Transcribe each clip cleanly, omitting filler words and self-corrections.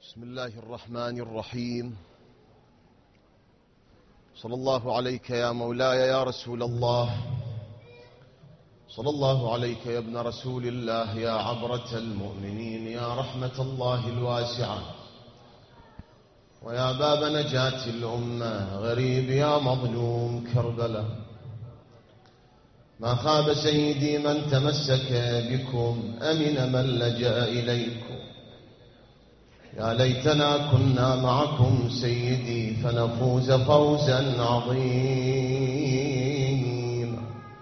بسم الله الرحمن الرحيم. صلى الله عليك يا مولاي يا رسول الله، صلى الله عليك يا ابن رسول الله، يا عبرة المؤمنين، يا رحمة الله الواسعة، ويا باب نجاة الأمة، غريب يا مظلوم كربلاء. ما خاب سيدي من تمسك بكم، أمن من لجأ إليكم. يا ليتنا كنا معكم سيدي فنفوز فوزا عظيما.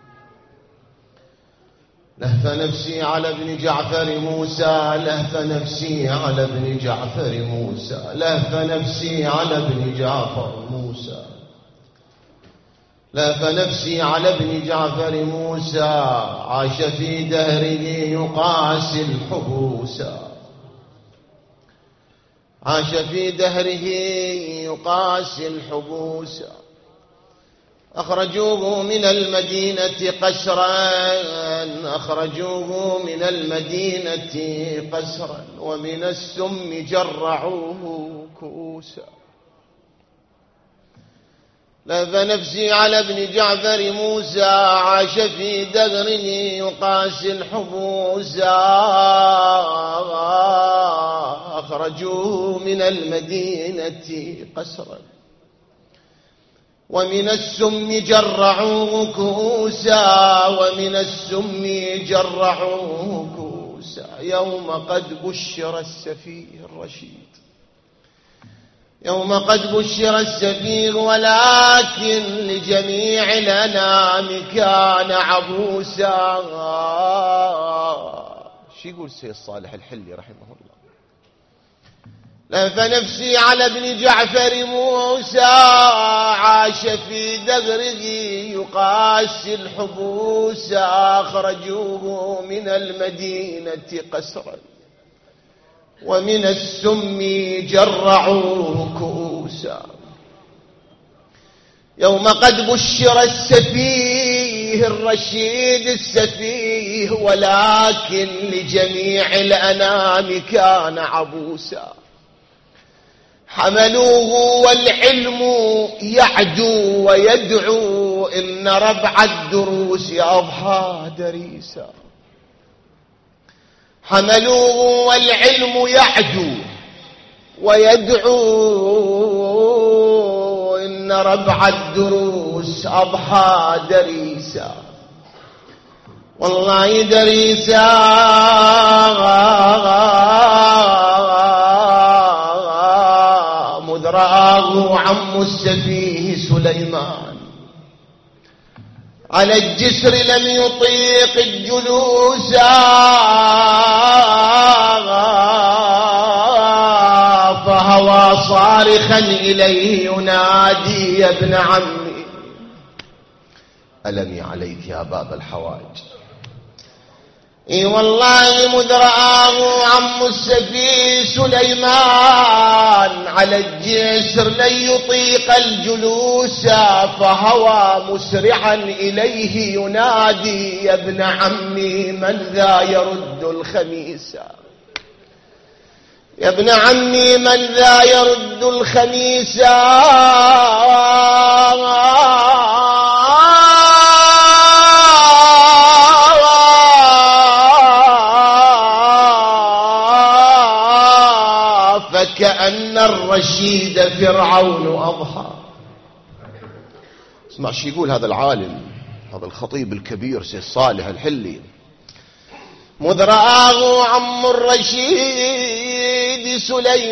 لهف نفسي على ابن جعفر موسى، لهف نفسي على ابن جعفر موسى، لهف نفسي على ابن جعفر موسى، لهف نفسي على ابن جعفر موسى. عاش في دهره يقاسي الحبوسا، عاش في دهره يقاسي الحبوس. أخرجوه من المدينة قسرا، أخرجوه من المدينة قسرا، ومن السم جرعوه كوسا. لهف نفسي على ابن جعفر موسى، عاش في دهره يقاسي الحبوس. أخرجوه من المدينة قسرا، ومن السم جرعوه كوسا، ومن السم جرعوه كوسا. يوم قد بشر السفيه الرشيد، يوم قد بشر السفيه، ولكن لجميع الأنام كان عبوسا. شو يقول السيد صالح الحلي رحمه الله؟ لهف نفسي على ابن جعفر موسى، عاش في دهره يقاسي الحبوس. أخرجوه من المدينة قسرا، ومن السم جرعوه كوسا. يوم قد بشر السفيه الرشيد السفيه، ولكن لجميع الأنام كان عبوسا. حملوه والعلم يعدو ويدعو، إن ربع الدروس أضحى دريسا. حملوه والعلم يعدو ويدعو، إن ربع الدروس أضحى دريسا. والله دريسا مذ رآه عم السفيه سليمان، على الجسر لم يطيق الجلوس. فهوى صارخا إليه ينادي يا ابن عمي، ألمي عليك يا باب الحوائج. اي والله مذ رآه عم السفيه سليمان، على الجسر لن يطيق الجلوس. فهوى مسرعا إليه ينادي يا ابن عمي، من ذا يرد الخميس؟ يا ابن عمي من ذا يرد الخميس؟ فكأن الرشيد فرعون أضحى. اسمع شو يقول هذا العالم، هذا الخطيب الكبير سيد صالح الحلي. مذ رآه عم الرشيد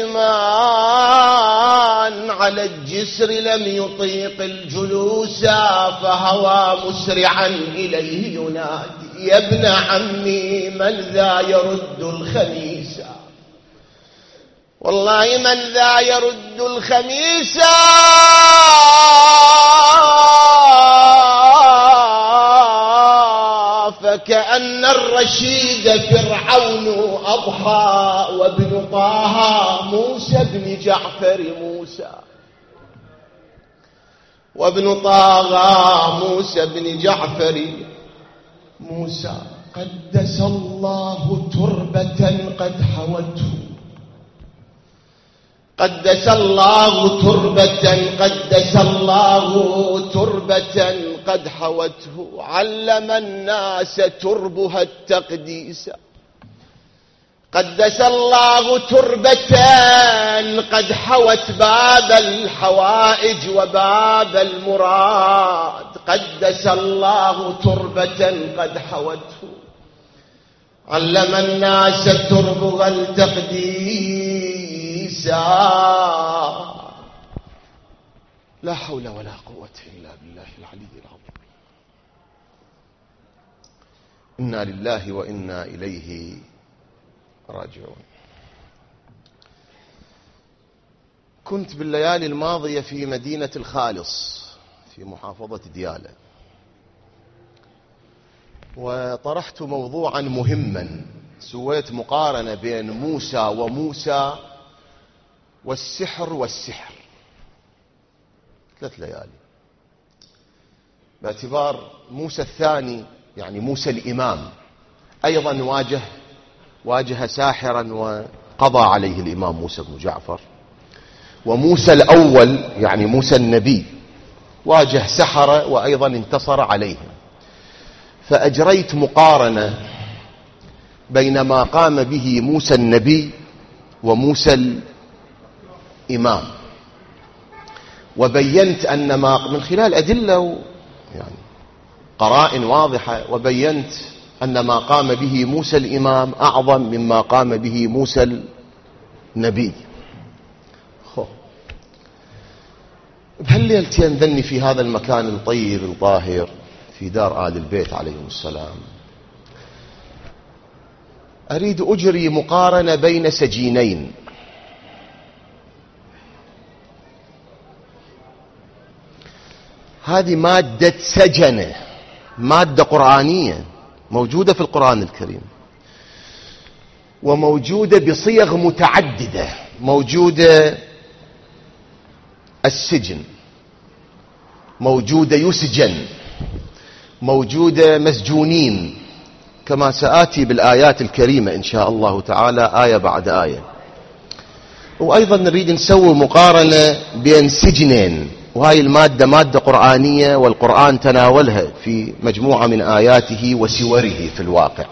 سليمان، على الجسر لم يطيق الجلوس. فهوى مسرعا إليه ينادي يا ابن عمي، من ذا يرد الخميس؟ والله من ذا يرد الخميس؟ فكأن الرشيد فرعون أضحى، وابن طه موسى بن جعفر موسى، وابن طه موسى بن جعفر موسى. قدس الله تربة قد حوته، قدس الله تربة قد حوته، علم الناس تربها التقديس. قدس الله تربة قد حوت باب الحوائج وباب المراد. قدس الله تربة قد حوته، علم الناس تربها التقديس. لا حول ولا قوة إلا بالله العلي العظيم. إنا لله وإنا إليه راجعون. كنت بالليالي الماضية في مدينة الخالص في محافظة ديالى، وطرحت موضوعا مهما. سويت مقارنة بين موسى وموسى والسحر والسحر 3 ليالي، باعتبار موسى الثاني يعني موسى الإمام أيضا واجه ساحرا وقضى عليه الإمام موسى بن جعفر، وموسى الأول يعني موسى النبي واجه سحرة وأيضا انتصر عليهم. فأجريت مقارنة بين ما قام به موسى النبي وموسى الإمام، وبينت أن ما من خلال أدلة يعني قرائن واضحة، وبينت أن ما قام به موسى الإمام أعظم مما قام به موسى النبي. بهالليلتين ذني في هذا المكان الطيب الطاهر في دار آل البيت عليهم السلام، أريد أجري مقارنة بين سجينين. هذه مادة سجنة، مادة قرآنية موجودة في القرآن الكريم، وموجودة بصيغ متعددة. موجودة السجن، موجودة يسجن، موجودة مسجونين، كما سآتي بالآيات الكريمة إن شاء الله تعالى آية بعد آية. وأيضا نريد نسوي مقارنة بين سجنين، وهاي المادة مادة قرآنية، والقرآن تناولها في مجموعة من آياته وسوره في الواقع.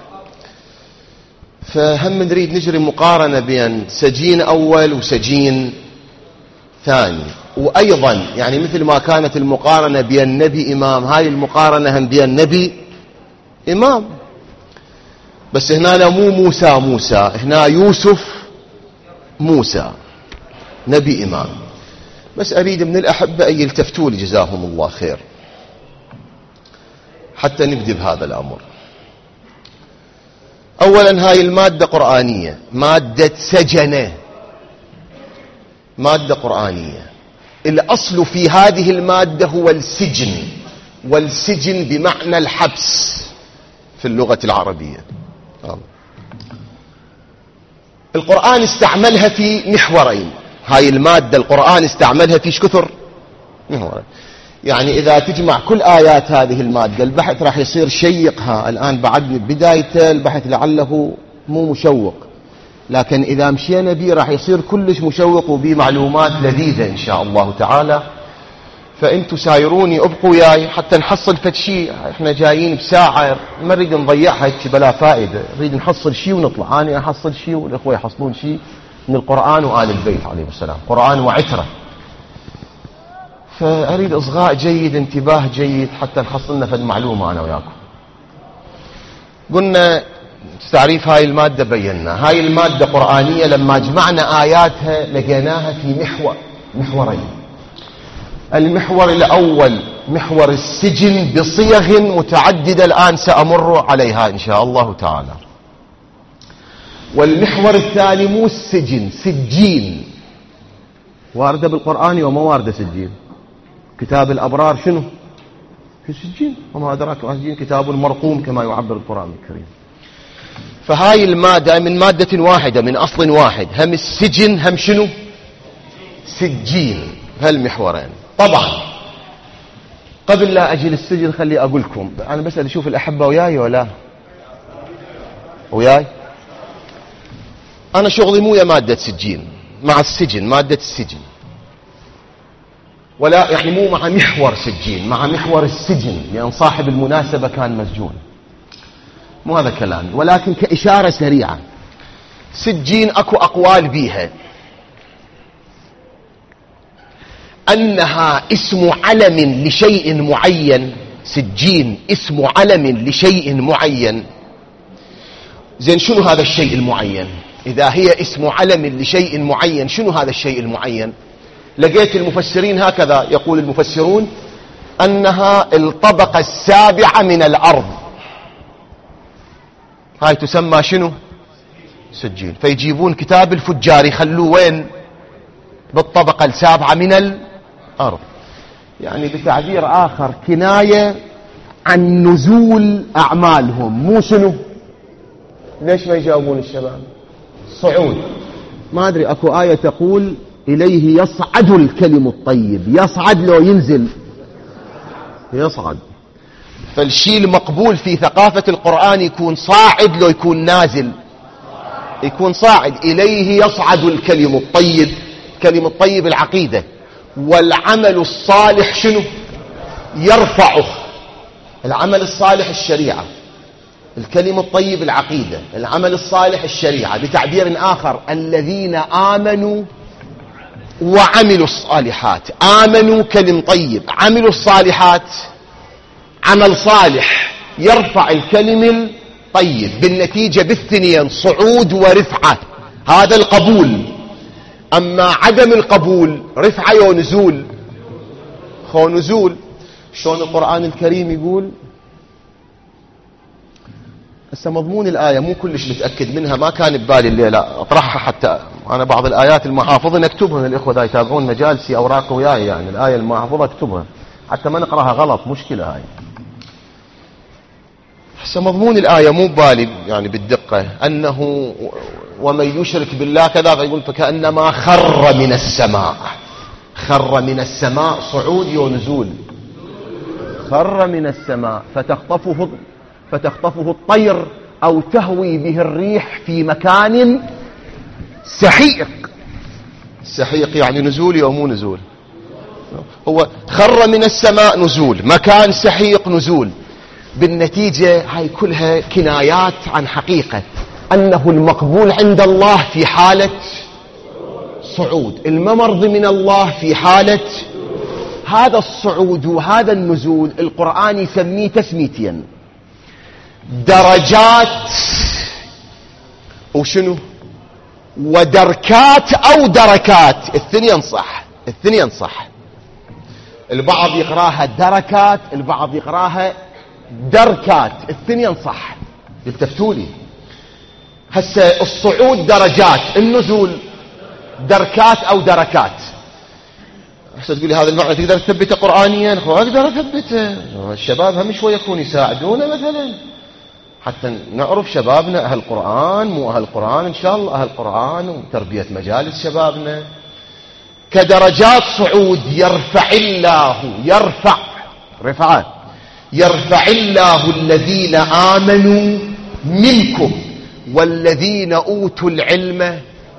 فهم نريد نجري مقارنة بين سجين أول وسجين ثاني، وأيضا يعني مثل ما كانت المقارنة بين نبي إمام، هاي المقارنة هم بين نبي إمام، بس هنا مو موسى، هنا يوسف موسى نبي إمام. بس أريد من الأحبة أن يلتفتوا لي جزاهم الله خير حتى نبدأ بهذا الأمر. أولا هاي المادة قرآنية، مادة سجنة، مادة قرآنية. الأصل في هذه المادة هو السجن، والسجن بمعنى الحبس في اللغة العربية. القرآن استعملها في محورين. هاي المادة القرآن استعملها في كثر محورين. يعني إذا تجمع كل آيات هذه المادة البحث راح يصير شيقها. الآن بعد بدايته البحث لعله مو مشوق، لكن إذا مشينا به راح يصير كلش مشوق وبه معلومات لذيذة إن شاء الله تعالى. فأنتوا سايروني ابقوا وياي حتى نحصل فد شيء. احنا جايين بساعة ما نريد نضيعها بلا فائدة، نريد نحصل شيء ونطلع. أنا أحصل شيء والإخوة يحصلون شيء من القرآن وآل البيت عليه السلام، قرآن وعترة. فأريد إصغاء جيد، انتباه جيد، حتى نحصلنا فد معلومة أنا وياكم. قلنا تعريف هاي المادة بينا. هاي المادة قرآنية، لما جمعنا آياتها لقيناها في محورين. المحور الأول محور السجن بصيغ متعددة الآن سأمر عليها إن شاء الله تعالى. والمحور الثاني مو السجن، سجين. واردة بالقرآن وما واردة سجين. كتاب الأبرار شنو؟ في سجين، وما أدراك ما سجين، كتاب مرقوم كما يعبر القرآن الكريم. فهاي المادة من مادة واحدة، من أصل واحد، هم السجن هم شنو؟ سجين. هالمحورين. طبعا قبل لا أجي للسجن خلي أقولكم، أنا بسأل أشوف الأحبة وياي ولا وياي. أنا شغلي مو يا مادة سجين، مع السجن، مادة السجن، ولا يعني مو مع محور سجين، مع محور السجن، لأن صاحب المناسبة كان مسجون. مو هذا كلام، ولكن كإشارة سريعة. سجين أكو أقوال بيها أنها اسم علم لشيء معين. سجين اسم علم لشيء معين. زين، شنو هذا الشيء المعين؟ إذا هي اسم علم لشيء معين، شنو هذا الشيء المعين؟ لقيت المفسرين هكذا يقول المفسرون أنها الطبقة السابعة من الأرض. هاي تسمى شنو؟ سجين. فيجيبون كتاب الفجار يخلوه وين؟ بالطبقة السابعة من الأرض. يعني بتعبير آخر كناية عن نزول أعمالهم، مو شنو؟ ليش ما يجاوبون الشباب؟ صعود. ما أدري، أكو آية تقول إليه يصعد الكلم الطيب. يصعد لو ينزل؟ يصعد. فالشيء المقبول في ثقافة القرآن يكون صاعد لو يكون نازل؟ يكون صاعد. إليه يصعد الكلم الطيب. كلم الطيب العقيدة، والعمل الصالح شنو؟ يرفعه. العمل الصالح الشريعة، الكلم الطيب العقيدة، العمل الصالح الشريعة. بتعبير آخر الذين آمنوا وعملوا الصالحات. آمنوا كلم طيب، عملوا الصالحات عمل صالح يرفع الكلم الطيب. بالنتيجة بالاثنين صعود ورفعة، هذا القبول. أما عدم القبول رفعة ونزول. خو نزول. شلون القرآن الكريم يقول؟ هسه مضمون الآية مو كلش متأكد منها، ما كان ببالي الليلة أطرحها، حتى أنا بعض الآيات المحافظة نكتبها للإخوة ذا يتابعون مجالسي أوراق وياي، يعني الآية المحافظة اكتبها حتى ما نقراها غلط، مشكلة هاي. هسه مضمون الآية مو ببالي يعني بالدقة، أنه ومن يشرك بالله كذا، فيقول فكأنما خر من السماء. خر من السماء صعود ونزول. خر من السماء فتخطفه الطير أو تهوي به الريح في مكان سحيق. سحيق يعني نزول أو مو نزول؟ هو خر من السماء نزول، مكان سحيق نزول. بالنتيجة هاي كلها كنايات عن حقيقة أنه المقبول عند الله في حالة صعود، الممرض من الله في حالة. هذا الصعود وهذا النزول القرآن يسميه تسميتين: درجات وشنو؟ ودركات أو دركات. الاثنين صح، الاثنين صح. البعض يقراها دركات، البعض يقراها دركات، الاثنين صح. التفتولي هسه الصعود درجات، النزول دركات أو دركات. هسه تقولي هذا المعنى تقدر تثبته قرآنيا؟ أقدر أثبته. الشباب هم شوي يكون يساعدونا مثلا حتى نعرف شبابنا أهل قرآن مو أهل قرآن. إن شاء الله أهل قرآن وتربية مجالس شبابنا. كدرجات صعود يرفع الله، يرفع رفعات، يرفع الله الذين آمنوا منكم والذين أوتوا العلم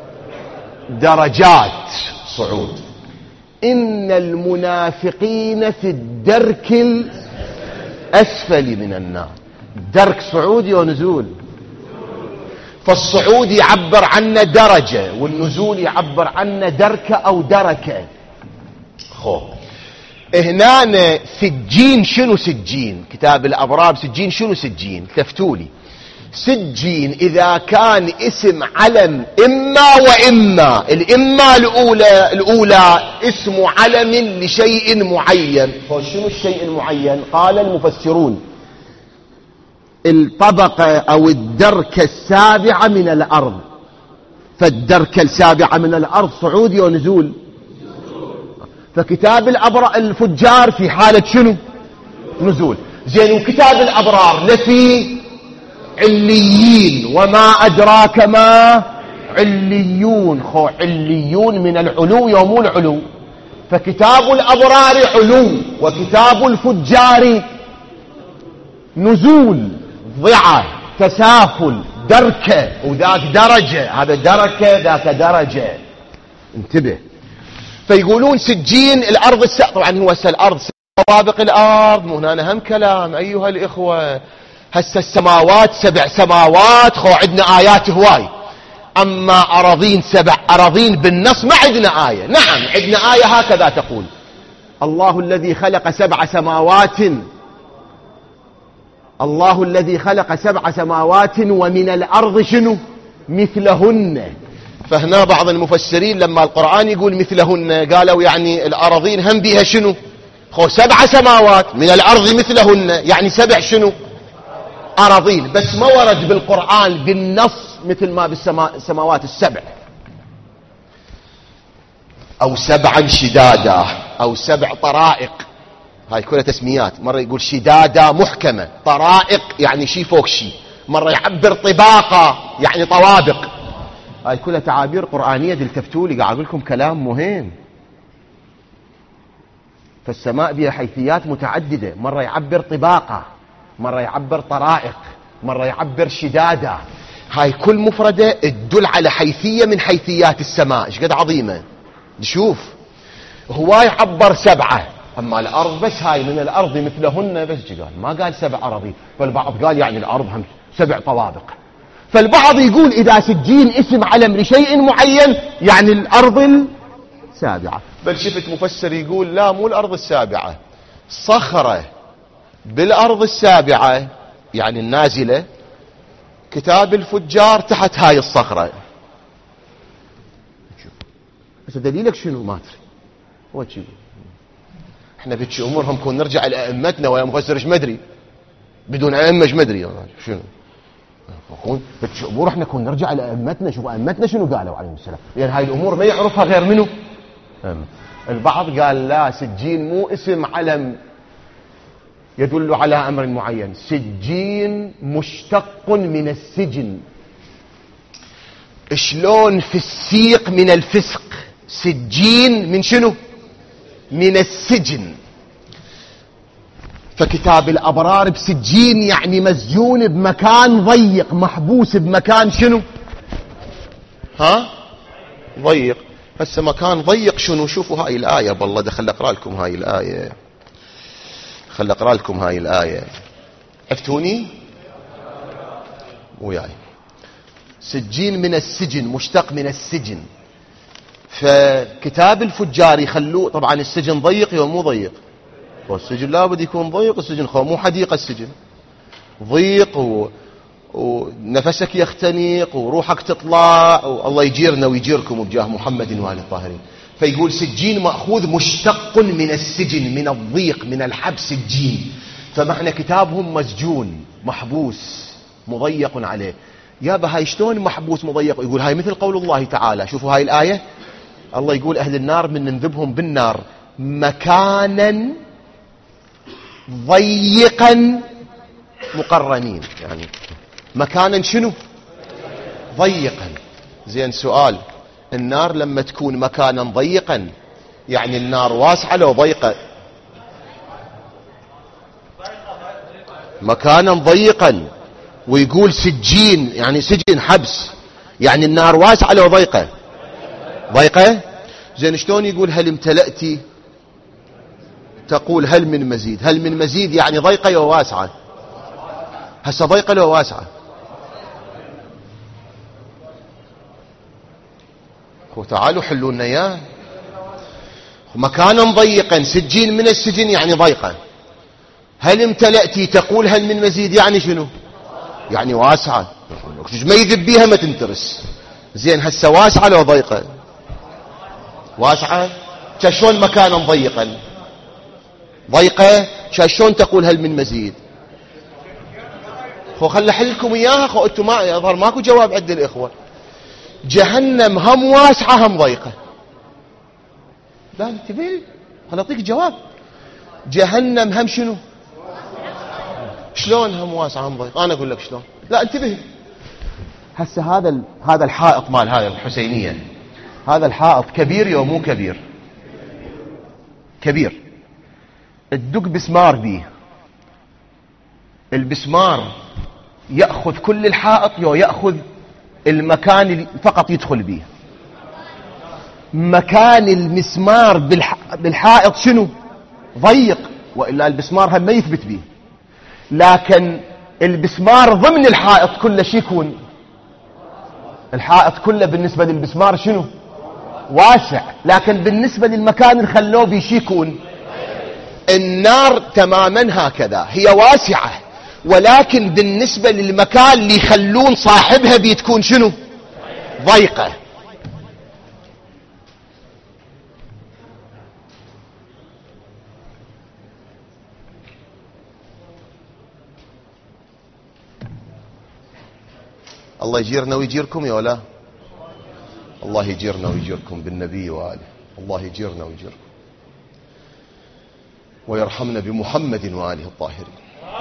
درجات صعود. إن المنافقين في الدرك الأسفل من النار. درك صعود ونزول. فالصعود يعبر عنه درجة، والنزول يعبر عنه دركة أو دركة. هنا سجين. شنو سجين؟ كتاب الأبرار سجين. شنو سجين؟ تفتولي. سجين إذا كان اسم علم إما وإما. الإما الأولى اسم علم لشيء معين. فشنو الشيء المعين؟ قال المفسرون الطبقة أو الدركة السابعة من الأرض. فالدركة السابعة من الأرض صعود ونزول. فكتاب الفجار في حالة شنو؟ نزول. زين، وكتاب الأبرار لفي عليين. وما أدراك ما عليون. عليون من العلو يوم العلو. فكتاب الأبرار علو وكتاب الفجار نزول، ضعة، تسافل، دركة. وذاك درجة، هذا دركة ذاك درجة. انتبه. فيقولون سجين الأرض طبعا هو الأرض طوابق الأرض، مو هنا هم كلام أيها الإخوة. هسه السماوات 7 سماوات، خو عندنا آيات هواي، أما أراضين 7 أراضين بالنص ما عندنا آية. نعم عندنا آية هكذا تقول: الله الذي خلق 7 سماوات، الله الذي خلق 7 سماوات ومن الأرض شنو مثلهن. فهنا بعض المفسرين لما القرآن يقول مثلهن قالوا يعني الأراضين هم بها شنو 7 سماوات، من الأرض مثلهن يعني 7 شنو أراضين، بس ما ورد بالقرآن بالنص مثل ما بالسماوات ال7 أو 7 شدادا أو 7 طرائق، هاي كلها تسميات. مرة يقول شدادة محكمة، طرائق يعني شي فوق شي، مرة يعبر طباقة يعني طوابق. هاي كلها تعابير قرآنية. دلتفتوا لي قاعد أقول لكم كلام مهم. فالسماء بها حيثيات متعددة، مرة يعبر طباقة، مرة يعبر طرائق، مرة يعبر شدادة. هاي كل مفردة تدل على حيثية من حيثيات السماء. ايش قد عظيمة. نشوف هو يعبر 7، أما الأرض بس هاي من الأرض مثلهن بس قال، ما قال 7 أراضين. فالبعض قال يعني الأرض هم 7 طوابق. فالبعض يقول إذا سجين اسم علم لشيء معين يعني الأرض 7. بل شفت مفسر يقول لا مو الأرض 7، صخرة بالأرض 7 يعني النازلة، كتاب الفجار تحت هاي الصخرة. بس دليلك شنو ما ادري. هو شنو احنا بتش امورهم كون نرجع لائمتنا ولا مفسر ايش مدري بدون ائمه ايش مدري شنو نكون بتش امور. احنا كون نرجع لائمتنا، شوف ائمتنا شنو قالوا عليهم السلام، لان هاي الامور ما يعرفها غير منه. البعض قال لا، سجين مو اسم علم يدل على امر معين، سجين مشتق من السجن. شلون في السيق من الفسق، سجين من شنو من السجن. فكتاب الأبرار بسجين يعني مسجون بمكان ضيق، محبوس بمكان شنو ضيق. هسه مكان ضيق شنو؟ شوفوا هاي الآية. بالله ده خل أقرأ لكم هاي الآية، خل أقرأ لكم هاي الآية. عرفتوني وياي؟ سجين من السجن، مشتق من السجن. فكتاب الفجار يخلوه، طبعا السجن ضيق يوم مو ضيق، والسجن لابد يكون ضيق. السجن مو حديقة، السجن ضيق ونفسك يختنق وروحك تطلع، والله يجيرنا ويجيركم بجاه محمد وآل الطاهرين. فيقول سجين مأخوذ مشتق من السجن، من الضيق، من الحبس سجين. فمعنى كتابهم مسجون محبوس مضيق عليه. يابا هاي شلون محبوس مضيق؟ يقول هاي مثل قول الله تعالى. شوفوا هاي الآية، الله يقول أهل النار من ننذبهم بالنار مكانا ضيقا مقرنين، يعني مكانا شنو ضيقا. زين سؤال، النار لما تكون مكانا ضيقا يعني النار واسعة لو ضيقة؟ مكانا ضيقا. ويقول سجين يعني سجن حبس، يعني النار واسعة لو ضيقة؟ ضيقة. زين شلون يقول هل امتلأتي تقول هل من مزيد؟ هل من مزيد يعني ضيقة لو واسعة؟ هسه ضيقة لو واسعة؟ تعالوا حلوا لنا اياه. مكانا ضيقا، سجين من السجن يعني ضيقة. هل امتلأتي تقول هل من مزيد يعني شنو؟ يعني واسعة، ما يذب بيها ما تنترس. زين هسه واسعة لو ضيقة؟ واسعة. شلون مكانا ضيقا ضيقة؟ شلون تقول هل من مزيد؟ خل احلكم اياها. انتم ما يظهر ماكو جواب عند الاخوة. جهنم هم واسعة هم ضيقة. لا انتبه، خل اعطيك جواب. جهنم هم شنو؟ شلون هم واسعة هم ضيقة؟ انا اقول لك شلون. لا انتبه. هسه هذا الحائط مال هذا الحسينية، هذا الحائط كبير يو مو كبير؟ كبير. الدق بسمار بيه، البسمار يأخذ كل الحائط يو يأخذ المكان اللي فقط يدخل بيه؟ مكان المسمار بالحائط شنو؟ ضيق، وإلا المسمار هم ما يثبت به. لكن المسمار ضمن الحائط كله شي يكون؟ الحائط كله بالنسبة للمسمار شنو؟ واسع. لكن بالنسبة للمكان اللي خلوه بيه شي يكون؟ النار تماما هكذا، هي واسعة، ولكن بالنسبة للمكان اللي يخلون صاحبها بتكون شنو؟ ضيقة. الله يجيرنا ويجيركم يا ولا؟ الله يجيرنا ويجيركم بالنبي وآله. الله يجيرنا ويجيركم ويرحمنا بمحمد وآله الطاهرين.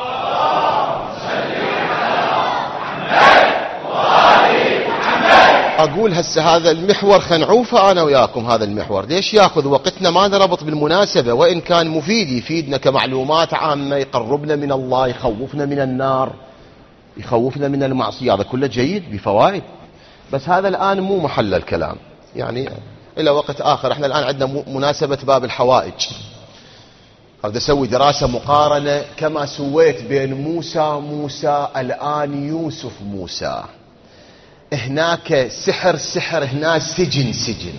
أقول هسه هذا المحور خنعوفه أنا وياكم. هذا المحور ليش يأخذ وقتنا؟ ما نربط بالمناسبة، وإن كان مفيد يفيدنا كمعلومات عامة، يقربنا من الله، يخوفنا من النار، يخوفنا من المعصية، هذا كله جيد بفوائد. بس هذا الآن مو محل الكلام، يعني إلى وقت آخر. احنا الآن عندنا مناسبة باب الحوائج. أريد أسوي دراسة مقارنة كما سويت بين موسى الآن يوسف موسى. هناك سحر، هنا سجن.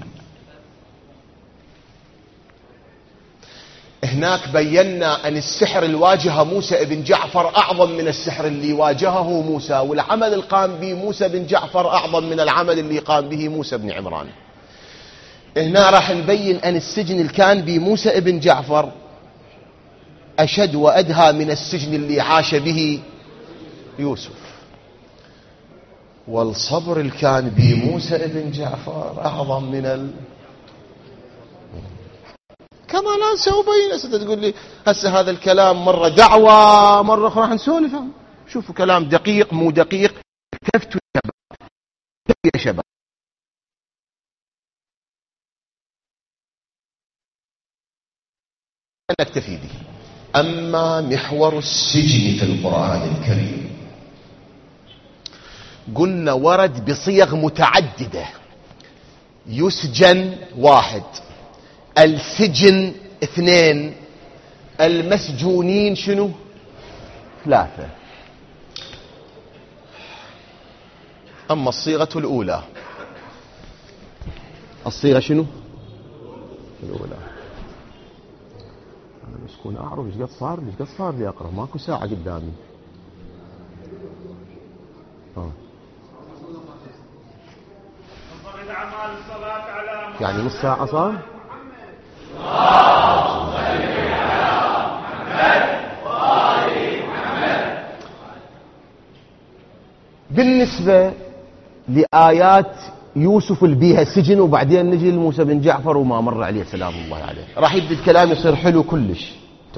هناك بينا أن السحر اللي واجهه موسى ابن جعفر أعظم من السحر اللي واجهه موسى، والعمل اللي قام به موسى بن جعفر أعظم من العمل اللي قام به موسى بن عمران. هنا راح نبين أن السجن اللي كان به موسى ابن جعفر أشد وأدهى من السجن اللي عاش به يوسف، والصبر اللي كان به موسى ابن جعفر أعظم من كما لا سأبين. هسه تقول لي هسه هذا الكلام مرة دعوة مرة راح نسولف. شوفوا كلام دقيق مو دقيق. كفتوا يا شباب، نكتفي به. أما محور السجن في القرآن الكريم قلنا ورد بصيغ متعددة. يسجن 1، السجن 2، المسجونين شنو 3. أما الصيغة الأولى، الصيغة شنو الأولى؟ أنا مسكون أعرف إيش قد صار لي أقرأ، ماكو ساعة قدامي. يعني نص ساعة صار. بالنسبة لآيات يوسف اللي بيها سجن، وبعدين نجي لموسى بن جعفر وما مر عليه سلام الله عليه، راح يبدأ الكلام يصير حلو كلش.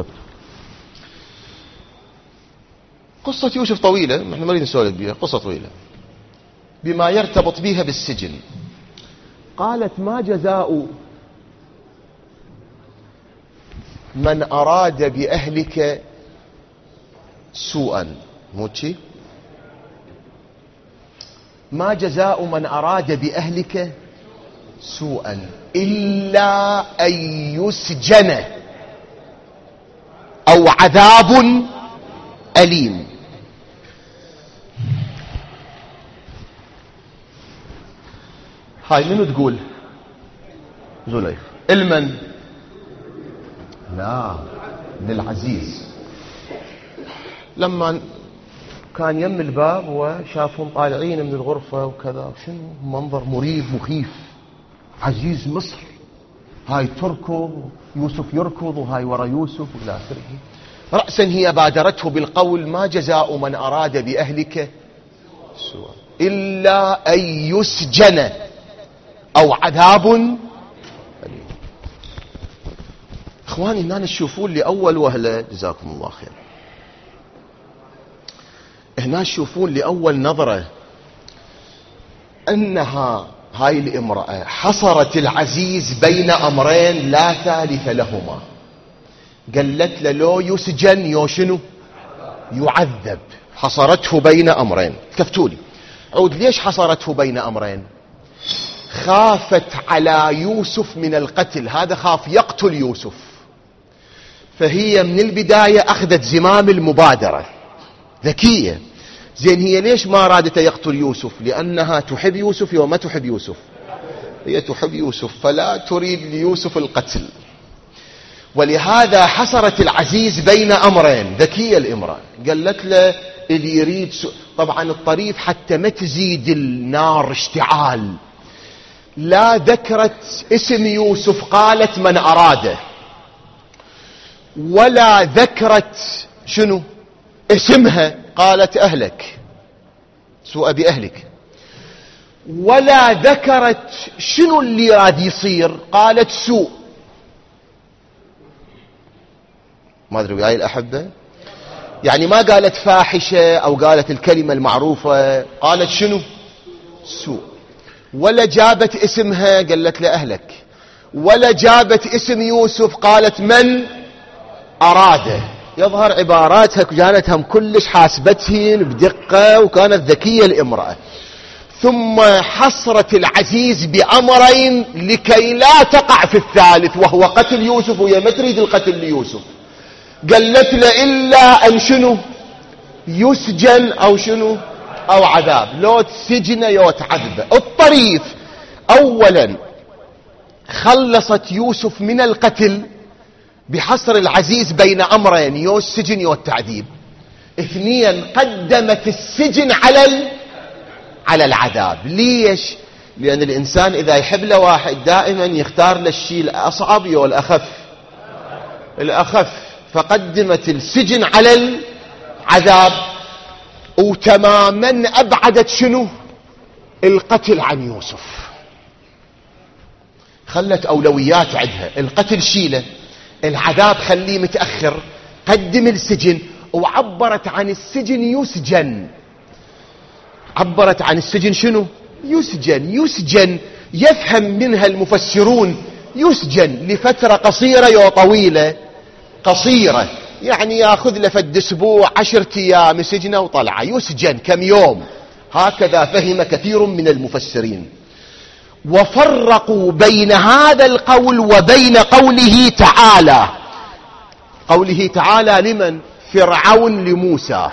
قصة يوسف طويلة، احنا ما نريد نسولف بيها، قصة طويلة بما يرتبط بها بالسجن. قالت: ما جزاء من أراد بأهلك سوءا. موتشي، ما جزاء من أراد بأهلك سوءا إلا أن يسجن أو عذاب أليم. هاي منو تقول؟ زليخ. المن؟ لا، للعزيز. لما كان يم الباب وشافهم طالعين من الغرفة وكذا، شنو منظر مريب مخيف. عزيز مصر، هاي تركض، يوسف يركض، وهاي ورا يوسف وإلى آخره. رأسا هي بادرته بالقول: ما جزاء من أراد بأهلك سوءا إلا أن يسجن أو عذاب أليم. إخواني، هنا تشوفون لأول وهلة، جزاكم الله خير، هنا تشوفون لأول نظرة أنها هاي الامرأة حصرت العزيز بين أمرين لا ثالث لهما. قالت له: لو يسجن يو شنو يعذب. حصرته بين أمرين. كفتولي عود، ليش حصرته بين أمرين؟ خافت على يوسف من القتل، هذا خاف يقتل يوسف، فهي من البداية أخذت زمام المبادرة، ذكية. زين هي ليش ما رادت يقتل يوسف؟ لأنها تحب يوسف وما تحب يوسف، هي تحب يوسف فلا تريد ليوسف القتل، ولهذا حصرت العزيز بين أمرين. ذكية الامرأة، قالت له اللي يريد طبعا الطريف حتى ما تزيد النار اشتعال، لا ذكرت اسم يوسف قالت من أراده، ولا ذكرت شنو اسمها قالت أهلك سوء بأهلك، ولا ذكرت شنو اللي راد يصير قالت سوء. ما أدري وياي الأحبة، يعني ما قالت فاحشة أو قالت الكلمة المعروفة، قالت شنو سوء. ولا جابت اسمها قالت لأهلك، ولا جابت اسم يوسف قالت من أراده. يظهر عباراتها كانت هم كلش حاسبتهن بدقة، وكانت ذكية الامرأة. ثم حصرت العزيز بأمرين لكي لا تقع في الثالث، وهو قتل يوسف، وهي ما تريد القتل ليوسف. قالت له إلا أن شنو يسجن أو شنو أو عذاب، لو تسجن يو تعذب. الطريف أولا خلصت يوسف من القتل بحصر العزيز بين أمرين، يو السجن يو التعذيب. اثنيا قدمت السجن على العذاب. ليش؟ لأن الإنسان إذا يحب له واحد دائما يختار له الشيء الأصعب يو الأخف، فقدمت السجن على العذاب، وتماما أبعدت شنو القتل عن يوسف. خلت أولويات عندها، القتل شيله، العذاب خليه متأخر، قدم السجن. وعبرت عن السجن يسجن، عبرت عن السجن شنو يسجن. يفهم منها المفسرون يسجن لفترة قصيرة يو طويلة. قصيرة يعني ياخذ له فد اسبوع 10 ايام سجنه وطلعه، يسجن كم يوم، هكذا فهم كثير من المفسرين. وفرقوا بين هذا القول وبين قوله تعالى. قوله تعالى لمن؟ فرعون لموسى.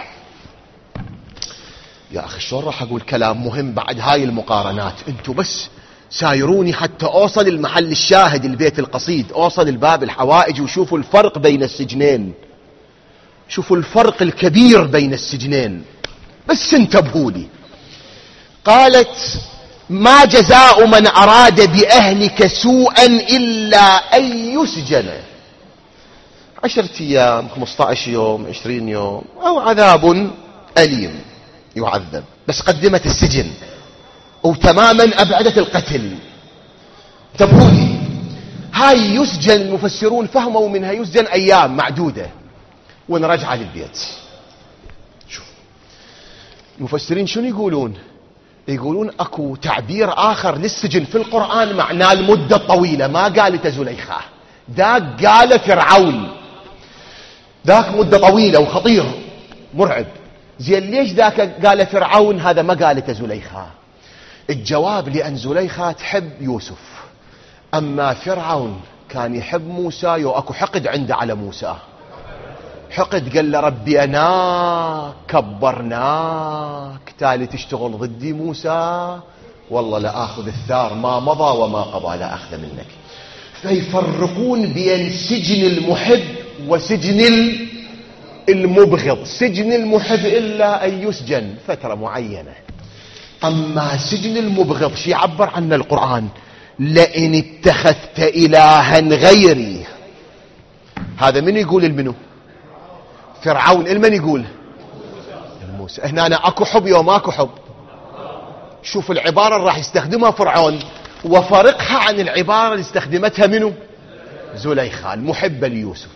يا أخي شلون راح أقول كلام مهم بعد هاي المقارنات؟ أنتوا بس سايروني حتى أوصل المحل الشاهد، البيت القصيد، أوصل الباب الحوائج، وشوفوا الفرق بين السجنين، شوفوا الفرق الكبير بين السجنين، بس انتبهوا لي. قالت ما جزاء من أراد بأهلك سوءا إلا أن يسجن 10 أيام 15 يوم 20 يوم أو عذاب أليم يعذب. بس قدمت السجن وتماما أبعدت القتل. انتبهوا لي، هاي يسجن المفسرون فهموا منها يسجن أيام معدودة ونرجع للبيت. شوف المفسرين شنو يقولون؟ يقولون اكو تعبير اخر للسجن في القرآن معناه المدة الطويلة، ما قالت زليخة، ذاك قال فرعون، ذاك مدة طويلة وخطير مرعب. زين ليش ذاك قال فرعون هذا ما قالت زليخة؟ الجواب لأن زليخة تحب يوسف، أما فرعون كان يحب موسى، اكو حقد عنده على موسى، حقد. قال له ربي أنا كبرناك تالي تشتغل ضدي موسى، والله لا أخذ الثار ما مضى وما قضى لا أخذ منك. فيفرقون بين سجن المحب وسجن المبغض. سجن المحب إلا أن يسجن فترة معينة، أما سجن المبغض شي يعبر عنه القرآن، لئن اتخذت إلها غيري. هذا من يقول المنو؟ فرعون. المن يقول؟ موسى. هنا أنا أكو حب يوم أكو حب. شوف العبارة اللي راح يستخدمها فرعون وفرقها عن العبارة اللي استخدمتها منو؟ زليخة المحبة ليوسف.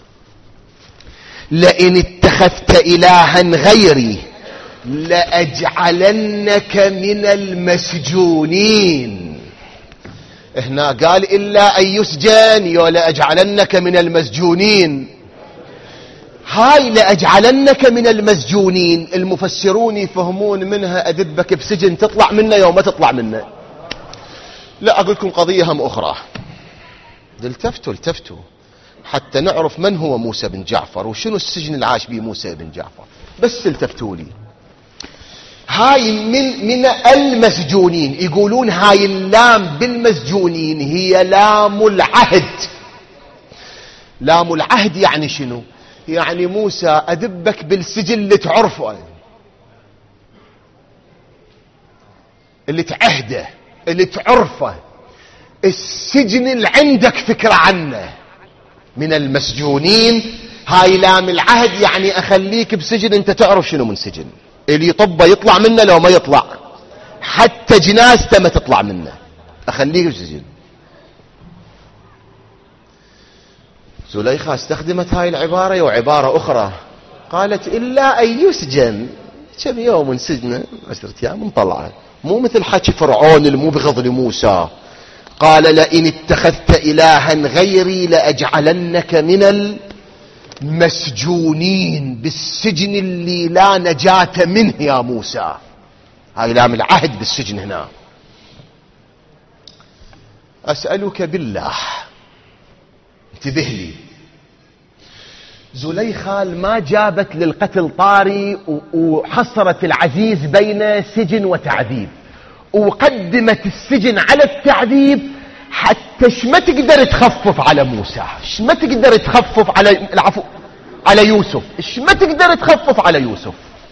لئن اتخذت إلها غيري لأجعلنك من المسجونين. هنا قال إلا أن يسجن يولا أجعلنك من المسجونين. هاي لأجعلنك من المسجونين المفسرون يفهمون منها أذبك بسجن تطلع منه يوم ما تطلع منه. لا أقول لكم قضية هم أخرى، التفتوا حتى نعرف من هو موسى بن جعفر وشنو السجن اللي عاش به موسى بن جعفر. بس التفتوا لي، هاي من المسجونين، يقولون هاي اللام بالمسجونين هي لام العهد. لام العهد يعني شنو؟ يعني موسى أدبك بالسجن اللي تعرفه، اللي تعهده، اللي تعرفه، السجن اللي عندك فكرة عنه. من المسجونين هاي لام العهد، يعني أخليك بسجن أنت تعرف شنو من سجن، اللي يطبه يطلع منه لو ما يطلع، حتى جنازته ما تطلع منه، أخليك بسجن. زليخة استخدمت هاي العبارة وعبارة أخرى، قالت إلا أن يسجن، كم يوم من سجنه 10 أيام من طلعه، مو مثل حكي فرعون المبغض لموسى، قال لئن اتخذت إلها غيري لأجعلنك من المسجونين، بالسجن اللي لا نجاة منه يا موسى. هاي لام العهد بالسجن هنا. أسألك بالله، انتبه لي، زليخة ما جابت للقتل طاري وحصرت العزيز بين سجن وتعذيب، وقدمت السجن على التعذيب، حتى ما تقدر تخفف على موسى، ما تقدر تخفف على على يوسف، ما تقدر تخفف على يوسف.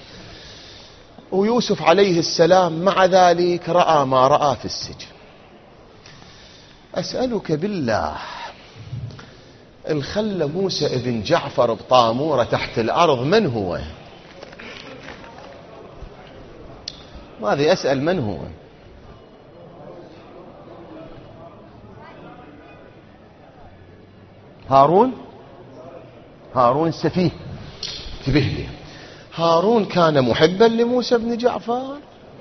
ويوسف عليه السلام مع ذلك رأى ما رأى في السجن. أسألك بالله، الخل موسى ابن جعفر بطامورة تحت الأرض من هو؟ ماذا أسأل من هو؟ هارون السفيه. انتبه لي، هارون كان محبا لموسى بن جعفر؟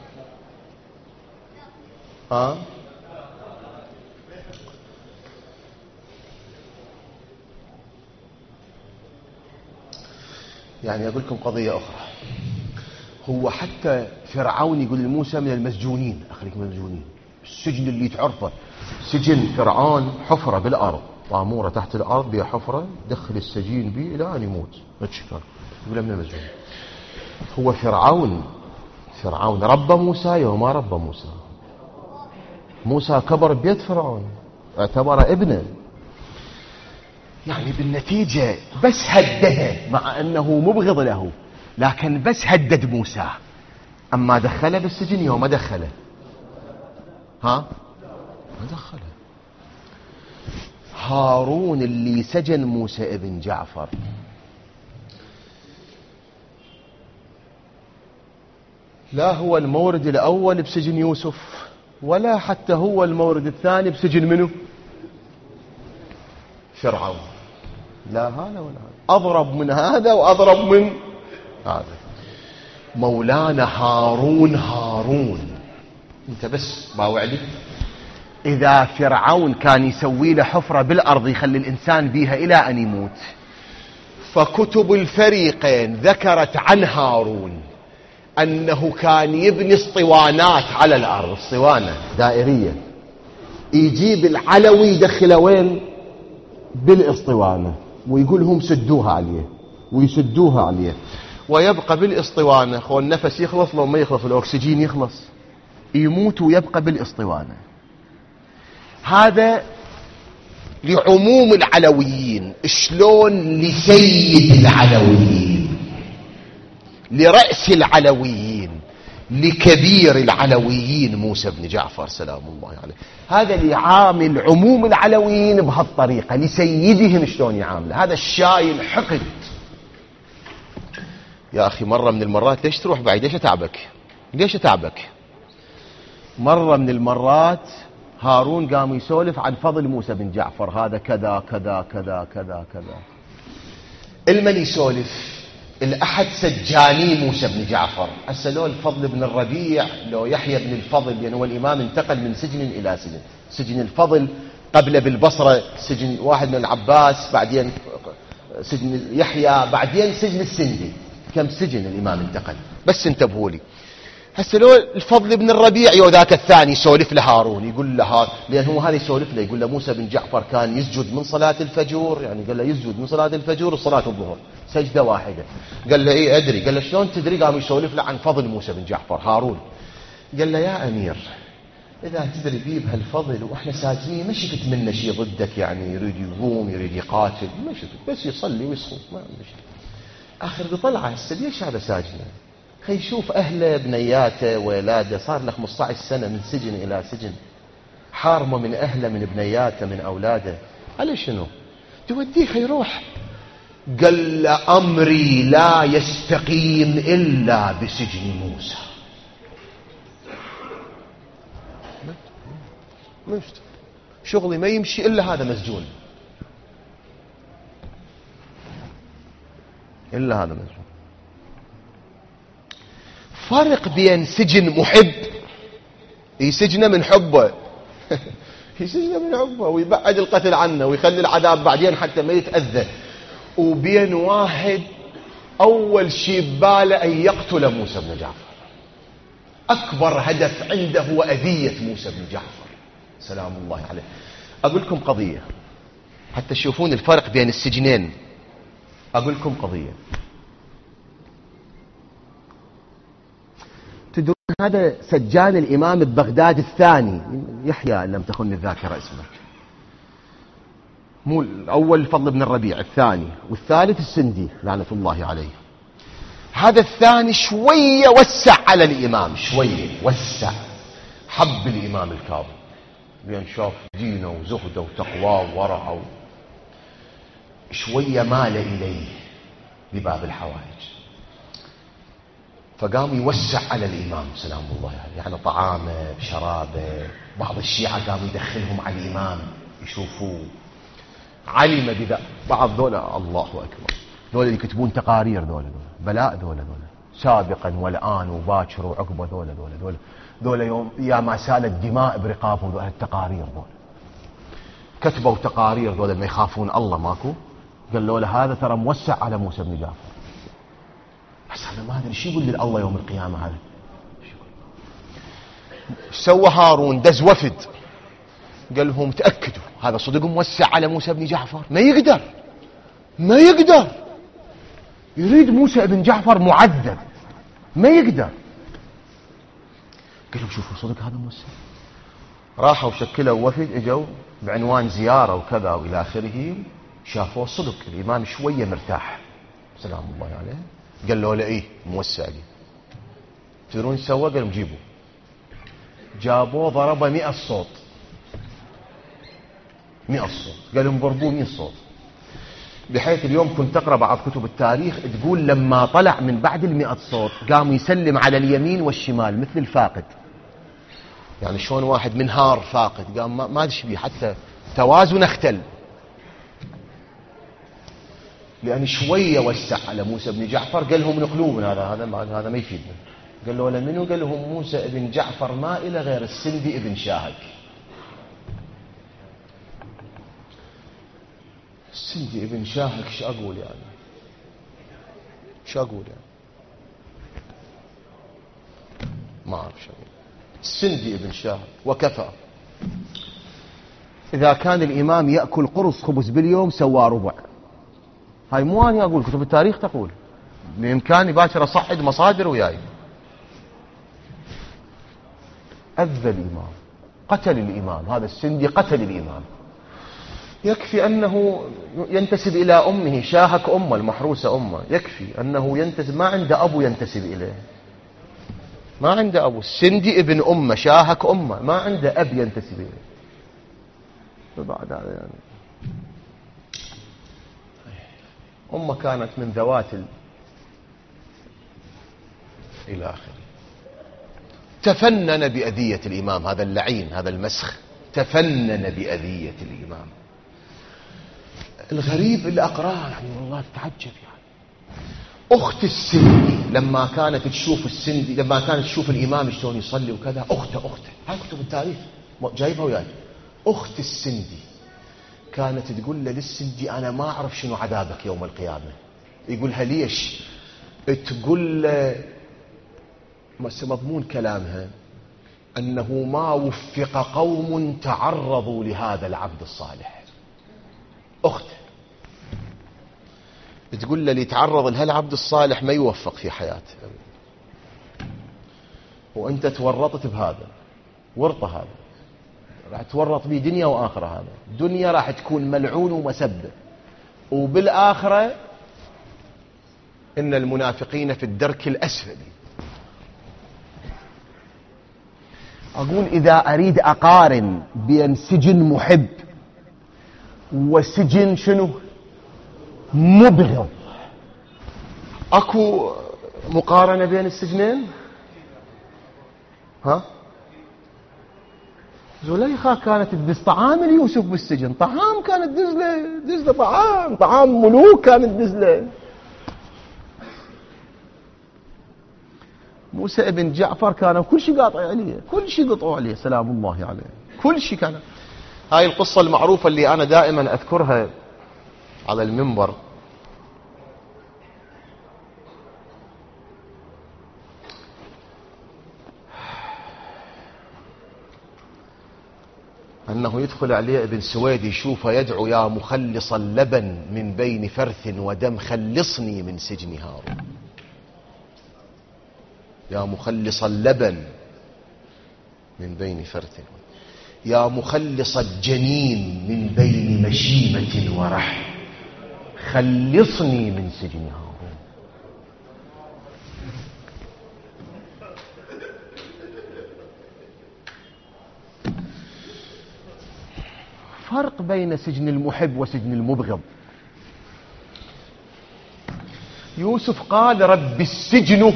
يعني أقول لكم قضية أخرى، هو حتى فرعون يقول لموسى من المسجونين، أخليك من المسجونين، السجن اللي تعرفه سجن فرعون، حفرة بالأرض، طامورة تحت الأرض بها حفرة، دخل السجين بي إلى أن يموت، ما تشكر، يقول من المسجونين. هو فرعون ربى موسى يوم ما ربى موسى. موسى كبر بيت فرعون، اعتبره ابنه، يعني بالنتيجة بس هدده، مع أنه مبغض له، لكن بس هدد موسى. أما دخله بالسجن يوم ما دخله، ما دخله. هارون اللي سجن موسى ابن جعفر، لا هو المورد الأول بسجن يوسف، ولا حتى هو المورد الثاني بسجن منه؟ فرعون. لا هذا ولا هذا، أضرب من هذا وأضرب من هذا. مولانا هارون، انت بس باوع لي، إذا فرعون كان يسوي له حفرة بالأرض يخلي الإنسان بيها إلى أن يموت، فكتب الفريقين ذكرت عن هارون أنه كان يبني اسطوانات على الأرض، اسطوانة دائرية، يجيب العلوي يدخله وين؟ بالاسطوانة، ويقول هم سدوها عليه، ويسدوها عليه، ويبقى بالاسطوانة. خو النفس يخلص، لو ما يخلص الأكسجين يخلص، يموت ويبقى بالاسطوانة. هذا لعموم العلويين. شلون لسيد العلويين، لرأس العلويين، لكبير العلويين موسى بن جعفر سلام الله عليه. هذا ليعامل عموم العلويين بهالطريقة، لسيدهم شلون يعامله. هذا الشايل حقد. يا أخي مرة من المرات ليش تروح بعيد؟ ليش أتعبك؟ مرة من المرات هارون قام يسولف عن فضل موسى بن جعفر، هذا كذا كذا كذا كذا كذا. المن يسولف؟ الأحد سجاني موسى بن جعفر. هسه لو الفضل بن الربيع، لو يحيى بن الفضل، لأنه هو الإمام انتقل من سجن إلى سجن. سجن الفضل قبل بالبصرة سجن واحد من العباس، بعدين سجن يحيى، بعدين سجن السندي. كم سجن الإمام انتقل، بس انتبهوا لي. هسه لو الفضل بن الربيع وذاك الثاني يسولف له هارون، يقول له لأن هو هذا يسولف له، يقول له موسى بن جعفر كان يسجد من صلاة الفجر، يعني قال له يسجد من صلاة الفجر وصلاة الظهر سجدة واحدة. قال له إيه أدري. قال له شلون تدري؟ قام يسولف له عن فضل موسى بن جعفر هارون. قال له يا أمير إذا تدري بيه بهالفضل وإحنا ساجدين ما شفت منه شيء ضدك، يعني يريد يقوم يريد يقاتل، ما شفت، بس يصلي ويصوم ما عنده شيء. آخر بطلعه هسه ليش هذا ساجد؟ خي يشوف أهله بنياته ولاده، صار له 15 سنة من سجن إلى سجن، حارمه من أهله من بنياته من أولاده، على شنو توديه خي يروح؟ قال له أمري لا يستقيم إلا بسجن موسى. شغلي ما يمشي إلا هذا مسجون، إلا هذا مسجون. فرق بين سجن محب يسجنه من حبه يسجنه من حبه ويبعد القتل عنه ويخلي العذاب بعدين حتى ما يتأذى، وبين واحد أول شيء بباله أن يقتل موسى بن جعفر، أكبر هدف عنده هو أذية موسى بن جعفر سلام الله عليه. أقول لكم قضية حتى تشوفون الفرق بين السجنين. أقول لكم قضية، تدرون هذا سجان الإمام ببغداد الثاني يحيى إن لم تخن الذاكرة اسمه، مو الأول الفضل بن الربيع، الثاني والثالث السندي لعنة الله عليه. هذا الثاني شوية وسع على الإمام، شوية وسع، حب الإمام الكاظم لأن شاف دينه وزهده وتقواه وورعه، شوية مال إليه بباب الحوائج، فقام يوسع على الإمام سلام الله عليه، يعني طعامه بشرابه. بعض الشيعة قاموا يدخلهم على الإمام يشوفوه، علم بذا. بعض ذولا الله أكبر، ذولا اللي يكتبون تقارير، ذولا بلاء، ذولا سابقا والآن وباكر وعقبه، ذولا يوم يا ما سالت دماء برقابهم، ذولا التقارير ذولا كتبوا تقارير، ذولا ما يخافون الله ماكو. قال له هذا ترى موسع على موسى بن جعفر، بس هذا ما ادري شو يقول لله يوم القيامه. هذا سوى هارون؟ دز وفد قال لهم تاكدوا هذا صدق موسع على موسى بن جعفر، ما يقدر يريد موسى بن جعفر معذب، ما يقدر. قال لهم شوفوا صدق هذا موسى. راحوا شكلوا وفد اجوا بعنوان زياره وكذا والى اخره، شافوه صدق الامام شويه مرتاح سلام الله عليه. قال له لا ايه موسع لي. تدرون ايش سوى؟ قال لهم جيبوا. جابوه ضربه 100 صوت، 100 صوت، قال لهم ضربوه 100 صوت، بحيث اليوم كنت تقرا بعض كتب التاريخ تقول لما طلع من بعد 100 صوت قام يسلم على اليمين والشمال مثل الفاقد، يعني شلون واحد منهار فاقد قام ما ادري بيه حتى توازن اختل، لأن شوية وسع على موسى بن جعفر. قال لهم نقلوه من هذا ما يفيدنا. قال له منو؟ قال لهم موسى بن جعفر ما إلى غير السندي ابن شاهك. السندي ابن شاهك شو أقول يعني؟ ما أعرف شو أقول. السندي ابن شاهك وكفى. إذا كان الإمام يأكل قرص خبز باليوم سوى ربع. هاي مو أنا أقول، كتب التاريخ تقول، بإمكاني باكر أصعد مصادر وياي. أذى الإمام، قتل الإمام، هذا السندي قتل الإمام. يكفي أنه ينتسب إلى أمه، شاهك أمه المحروسة أمه، يكفي أنه ينتسب، ما عنده أبو ينتسب إليه، ما عنده أبو. السندي ابن أمه، شاهك أمه، ما عنده أب ينتسب إليه. فبعد هذا يعني أمه كانت من ذوات إلى آخره. تفنن بأذية الإمام، هذا اللعين هذا المسخ تفنن بأذية الإمام. الغريب اللي أقراه يعني والله تتعجب يعني. أخت السندي لما كانت تشوف الإمام شلون يصلي وكذا، أخته هاي كتب التاريخ جايبها وياي. أخت السندي كانت تقول له للسندي أنا ما أعرف شنو عذابك يوم القيامة. يقولها ليش؟ تقول له بس مضمون كلامها أنه ما وفق قوم تعرضوا لهذا العبد الصالح. أخت تقول له اللي يتعرض لهالعبد الصالح ما يوفق في حياته، وأنت تورطت بهذا ورطة، هذا راح تورط به دنيا وآخرة. هذا دنيا راح تكون ملعون ومسبة، وبالآخرة إن المنافقين في الدرك الأسفل. أقول إذا أريد أقارن بين سجن محب وسجن شنو مبغض، أكو مقارنة بين السجنين؟ ها؟ زليخة كانت تدز طعام ليوسف بالسجن، طعام كانت تدز له طعام ملوك كانت تدز له. موسى ابن جعفر كانوا كل شيء قاطع عليه، كل شيء قطعوا عليه سلام الله عليه، كل شيء كان. هاي القصة المعروفة اللي أنا دائما أذكرها على المنبر. أنه يدخل عليه ابن سويد يشوفه يدعو يا مخلص اللبن من بين فرث ودم خلصني من سجن هارون. يا مخلص اللبن من بين فرث، يا مخلص الجنين من بين مشيمة ورحم خلصني من سجن هارون. فرق بين سجن المحب وسجن المبغض. يوسف قال رب السجن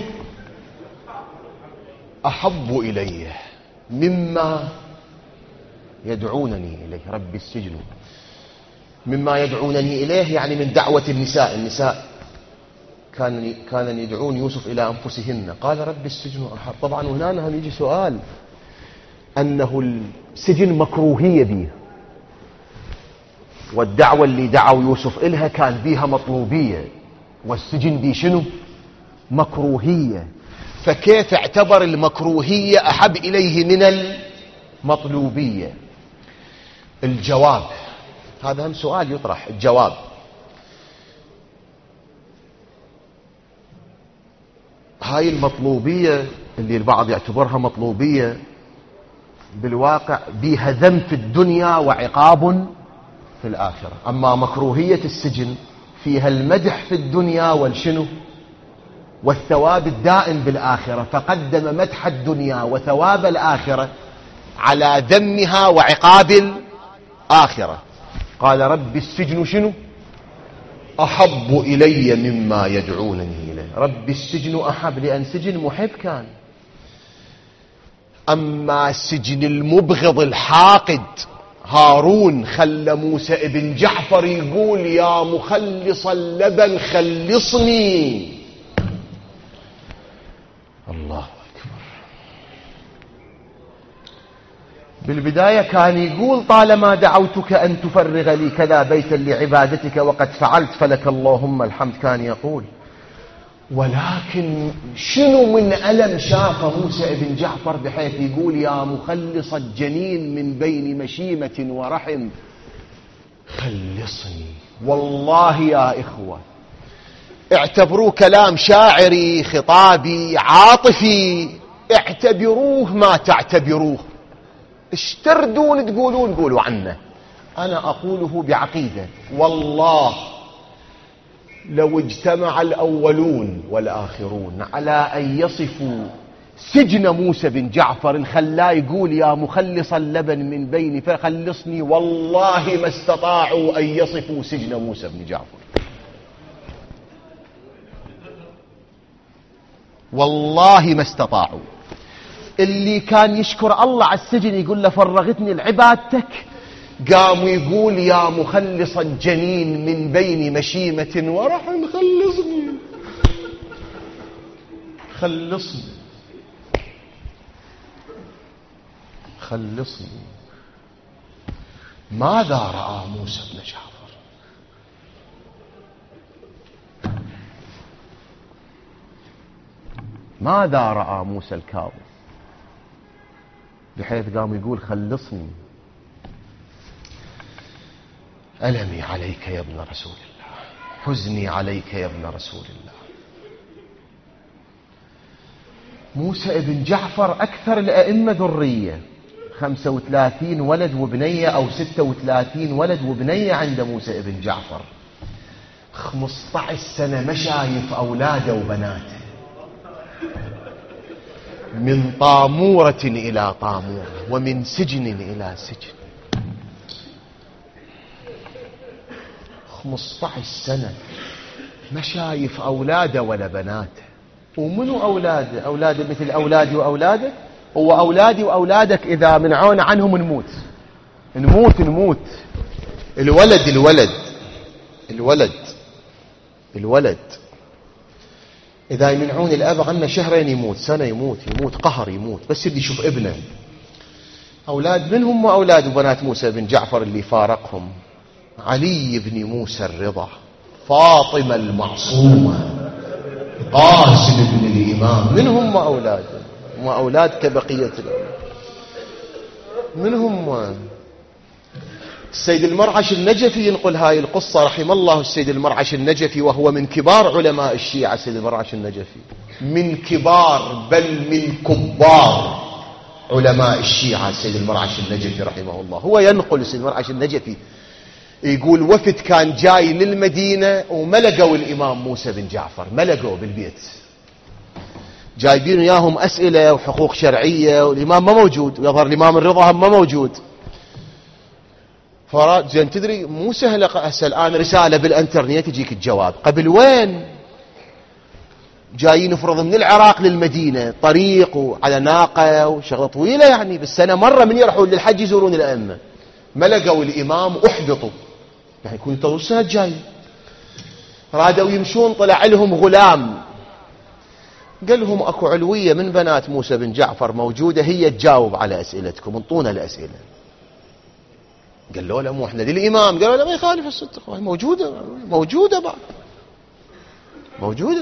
أحب إلي مما يدعونني إليه. رب السجن مما يدعونني إليه يعني من دعوة النساء كان يدعون يوسف إلى أنفسهن. قال رب السجن أحب. طبعا هنا هم يجي سؤال، أنه السجن مكروهية به، والدعوة اللي دعوا يوسف إلها كان بيها مطلوبية، والسجن بي شنو مكروهية. فكيف اعتبر المكروهية أحب إليه من المطلوبية؟ الجواب هذا هم سؤال يطرح. الجواب هاي المطلوبية اللي البعض يعتبرها مطلوبية بالواقع بيها ذم في الدنيا وعقاب في الآخرة. أما مكروهية السجن فيها المدح في الدنيا والشنو والثواب الدائم بالآخرة، فقدم مدح الدنيا وثواب الآخرة على ذمها وعقاب الآخرة. قال رب السجن شنو أحب إلي مما يدعونني إليه. رب السجن أحب لأن سجن محب كان. أما سجن المبغض الحاقد هارون خلى موسى ابن جعفر يقول يا مخلص اللبن خلصني. الله أكبر. بالبداية كان يقول طالما دعوتك أن تفرغ لي كذا بيتا لعبادتك وقد فعلت فلك اللهم الحمد، كان يقول. ولكن شنو من ألم شافه موسى ابن جعفر بحيث يقول يا مخلص الجنين من بين مشيمة ورحم خلصني. والله يا إخوة اعتبروه كلام شاعري خطابي عاطفي، اعتبروه ما تعتبروه، ايش تردون تقولون قولوا عنه. أنا أقوله بعقيدة، والله لو اجتمع الأولون والآخرون على أن يصفوا سجن موسى بن جعفر خلاه يقول يا مخلص اللبن من بين فخلصني، والله ما استطاعوا أن يصفوا سجن موسى بن جعفر. والله ما استطاعوا. اللي كان يشكر الله على السجن يقول له فرغتني لعبادتك، قام يقول يا مخلص الجنين من بين مشيمة ورحم خلصني خلصني خلصني. ماذا رأى موسى بن جعفر؟ ماذا رأى موسى الكاظم؟ بحيث قام يقول خلصني، ألمي عليك يا ابن رسول الله، حزني عليك يا ابن رسول الله. موسى ابن جعفر أكثر الأئمة ذرية، 35 ولد وبنية أو 36 ولد وبنية عند موسى ابن جعفر. 15 سنة مشايف أولاده وبناته، من طامورة إلى طامورة ومن سجن إلى سجن. 15 سنة مشايف أولاده ولا بناته. ومنو أولاده؟ أولاده مثل أولادي وأولادك. هو أولادي وأولادك إذا منعونا عنهم نموت نموت نموت. الولد الولد الولد الولد إذا يمنعون الأب عنه شهرين يموت، سنة يموت، يموت قهر، يموت بس يبدي يشوف ابنه. أولاد منهم وأولاد وبنات موسى بن جعفر اللي فارقهم: علي بن موسى الرضا، فاطمة المعصومة، قاسم بن الإمام. منهم وأولاد وأولاد كبقية الأولاد. منهم السيد المرعش النجفي ينقل هاي القصة رحم الله السيد المرعش النجفي، وهو من كبار علماء الشيعة. السيد المرعش النجفي من كبار بل من كبار علماء الشيعة السيد المرعش النجفي رحمه الله. هو ينقل السيد المرعش النجفي يقول وفد كان جاي للمدينة وملقوا الإمام موسى بن جعفر، ملقوا بالبيت جايبين وياهم أسئلة وحقوق شرعية، والإمام ما موجود، ويظهر الإمام الرضا هم ما موجود. فراد زين تدري مو سهل هسه الآن رسالة بالانترنت يجيك الجواب. قبل وين جايين نفرض من العراق للمدينة طريق وعلى ناقة وشغلة طويلة، يعني بالسنة مرة من يروحون للحج يزورون الأئمة. ملقوا الإمام أحبطوا، يعني يكون ينتظروا السنة الجاية. رادوا يمشون، طلع لهم غلام قال لهم اكو علوية من بنات موسى بن جعفر موجودة، هي تجاوب على أسئلتكم، انطونا الأسئلة. قالوا له مو احنا للإمام. قالوا له ما يخالف الصدق، موجودة موجودة بعد موجودة.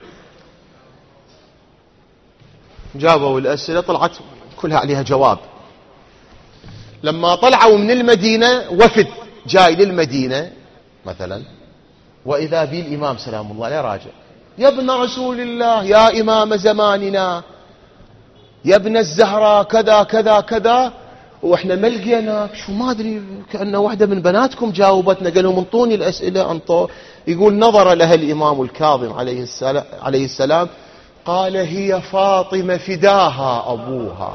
جابوا الأسئلة طلعت كلها عليها جواب. لما طلعوا من المدينة وفد جاي للمدينة مثلا، وإذا به الإمام سلام الله عليه راجع: يا ابن رسول الله، يا إمام زماننا، يا ابن الزهراء، كذا كذا كذا، واحنا ما لقيناك. شو ما ادري، كأنه واحدة من بناتكم جاوبتنا. قال لهم انطوني الأسئلة. انطوا. يقول نظر لها الإمام الكاظم عليه السلام قال: هي فاطمة فداها أبوها.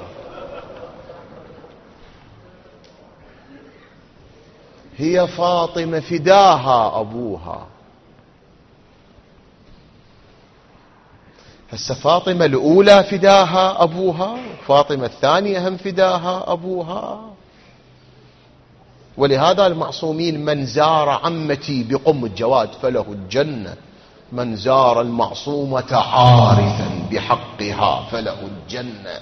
هي فاطمة فداها أبوها. هسه فاطمة الأولى فداها أبوها، فاطمة الثانية هم فداها أبوها. ولهذا المعصومين: من زار عمتي بقم الجواد فله الجنة، من زار المعصومة عارفا بحقها فله الجنة.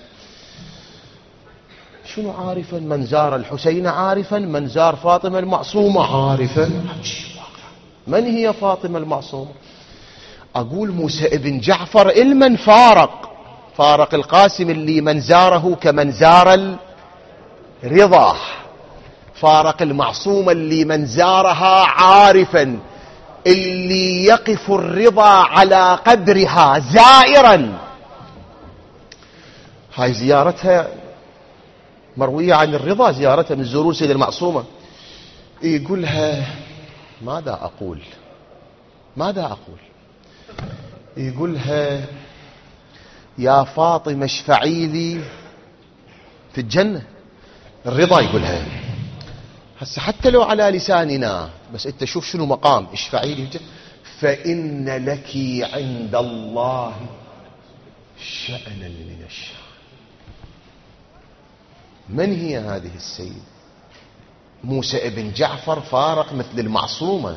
شنو عارفا؟ من زار الحسين عارفا، من زار فاطمة المعصومة عارفا. من هي فاطمة المعصومة؟ أقول موسى ابن جعفر المن فارق القاسم اللي من زاره كمن زار الرضا، فارق المعصومة اللي من زارها عارفا، اللي يقف الرضا على قدرها زائرا. هاي زيارتها مروية عن الرضا، زيارتها من زورون سيد المعصومة. يقولها ماذا أقول؟ يقولها: يا فاطمة اشفعي لي في الجنة. الرضا يقولها هسه حتى لو على لساننا، بس انت شوف شنو مقام اشفعي لي في الجنة. فإن لك عند الله شأنا من الشأن. من هي هذه السيدة؟ موسى ابن جعفر فارق مثل المعصومة.